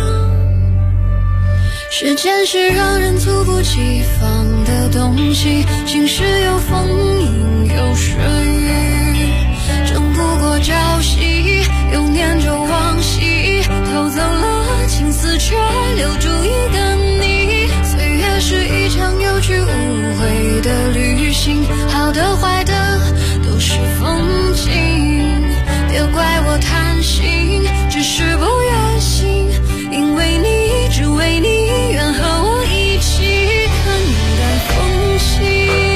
时间是让人猝不及防的东西，晴时有风，阴有时雨，争不过朝夕，又念着往昔，偷走了青丝却留住一个你。岁月是一场有去无回的旅行，好的坏的都是风景，别怪我贪心，只是不愿醒，因为你，只为你愿和我一起看淡风轻。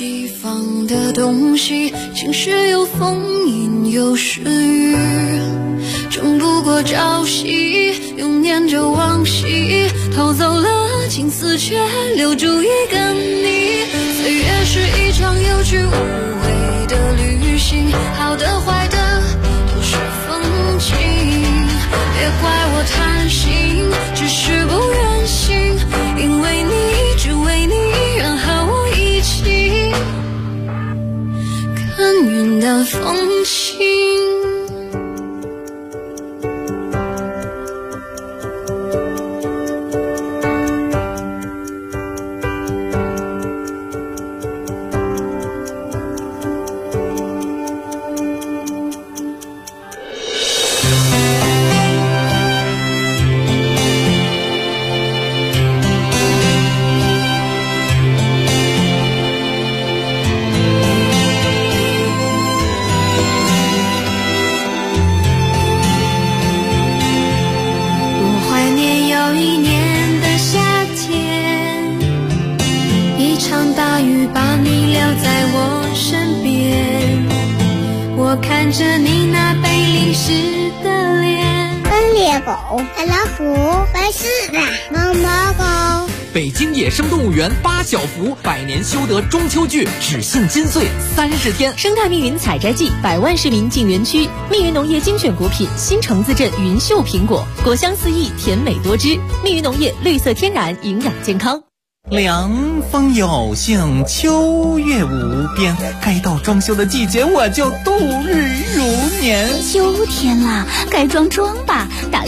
西方的东西，晴时有风，阴有时雨，争不过朝夕，又念着往昔，偷走了青丝，却留住一个你。岁月是一场有去无回的旅行，好的坏的都是风景，别怪我贪心，只是不忍心，因为你，只为你，愿和我一起看云淡风轻。看着你那被淋湿的脸， 跟猎狗、大老虎、白狮子、猫猫狗。 北京野生动物园八小福百年修得中秋剧只限金穗30天。 生态密云采摘季，100万市民进园区。密云农业精选果品新橙子镇云秀苹果，果香四溢，甜美多汁。密云农业绿色天然，营养健康。 凉风有幸，秋月无边，该到装修的季节，我就度日如年。 秋天啦，该装吧，打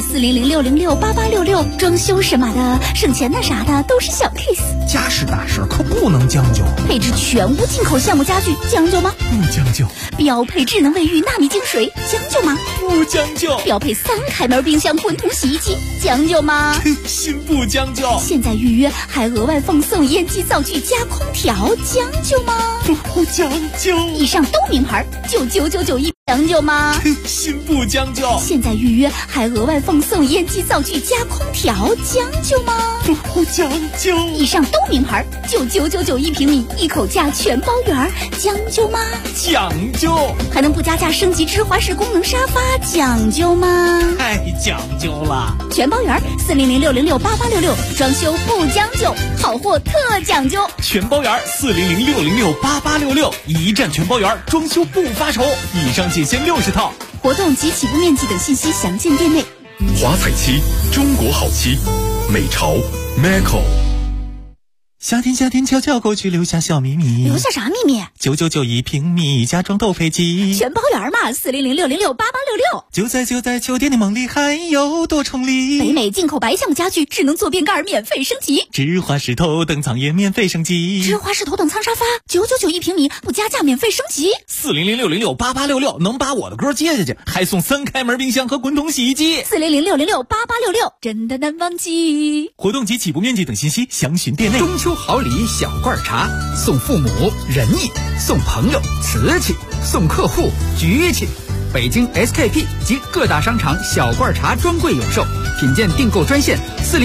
4006068866，装修什么的，省钱的啥的都是小 case。 家事大事可不能将就， 配置全屋进口橡木家具，将就吗？ 不将就。 标配智能卫浴纳米净水，将就吗？ 不将就。 标配3开门冰箱混同洗衣机，将就吗？ 心不将就。 现在预约还额外奉送烟机灶具加空调，将就吗？ 不将就。 以上都名牌，99991，将就吗？ 心不将就。 现在预约还额外奉送烟机灶具加空调，将就吗？ 不将就。 以上都名牌，99991平米，1口价全包圆，将就吗？ 讲究。 还能不加价升级芝华士功能沙发，讲究吗？ 太讲究了。 全包圆，4006068866，装修不将就，好货特讲究。 全包圆，4006068866，一站全包圆，装修不发愁。以上仅限60套。 活动及起步面积等信息详见店内。 华彩漆，中国好漆，美潮 Maco。 夏天悄悄过去，留下小秘密。 留下啥秘密 ？9991平米家装斗配机， 全包圆嘛，4006068866。 就在秋天的梦里，还有多重礼。 北美进口白橡木家具，智能坐便盖免费升级。 芝华士头等舱也免费升级。 芝华士头等舱沙发，999平米不加价免费升级。 4006068866能把我的歌接下去，还送3开门冰箱和滚筒洗衣机。 4006068866真的难忘记。 活动及起步面积等信息详询店内。 中秋好礼小罐茶，送父母仁义，送朋友瓷器，送客户局气。北京 SKP 及各大商场小罐茶专柜有售，品鉴订购专线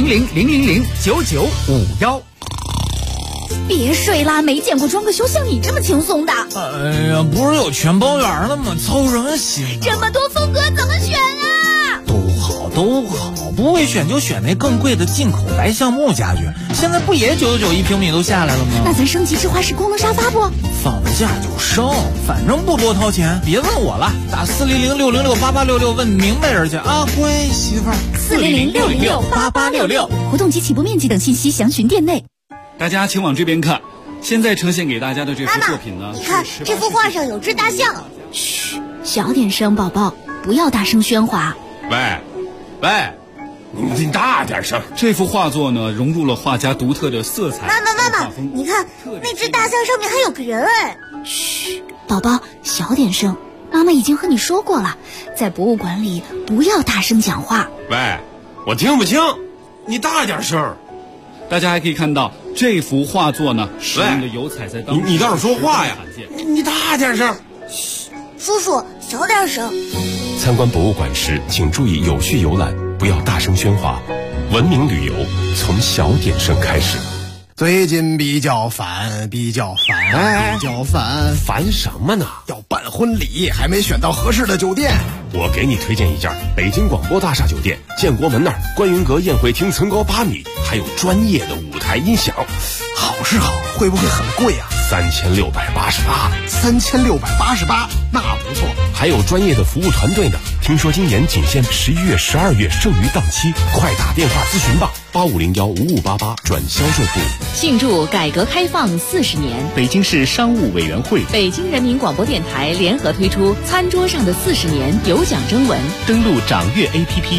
40000009951。 别睡啦，没见过装个修像你这么轻松的。 哎呀，不是有全包圆了吗？操什么心啊？ 这么多风格怎么选啊？ 都好，不会选就选那更贵的进口白橡木家具。现在不也991平米都下来了吗？ 那咱升级芝华士功能沙发不？ 放假就升，反正不多掏钱。别问我了，打4006068866问明白人去啊！乖媳妇儿 ，4006068866。活动及起步面积等信息详询店内。 大家请往这边看，现在呈现给大家的这幅作品呢， 你看这幅画上有只大象。 嘘，小点声，宝宝，不要大声喧哗。 喂，你大点声。这幅画作呢，融入了画家独特的色彩。 妈妈，你看那只大象上面还有个人哎。 嘘，宝宝，小点声。妈妈已经和你说过了，在博物馆里不要大声讲话。 喂，我听不清，你大点声。大家还可以看到这幅画作呢，使用的油彩在当中。你倒是说话呀！ 你大点声。 嘘，叔叔小点声。 参观博物馆时，请注意有序游览，不要大声喧哗。文明旅游从小点声开始。 最近比较烦， 烦什么呢？ 要办婚礼，还没选到合适的酒店。 我给你推荐一家北京广播大厦酒店，建国门那儿观云阁宴会厅层高8米，还有专业的舞台音响。 好是好，会不会很贵啊 ？3688， 那不错。 还有专业的服务团队呢。听说今年仅限11月、12月剩余档期，快打电话咨询吧，85015588转销售部。 庆祝改革开放40年， 北京市商务委员会、 北京人民广播电台联合推出《餐桌上的40年》有奖征文， 登录掌阅 APP。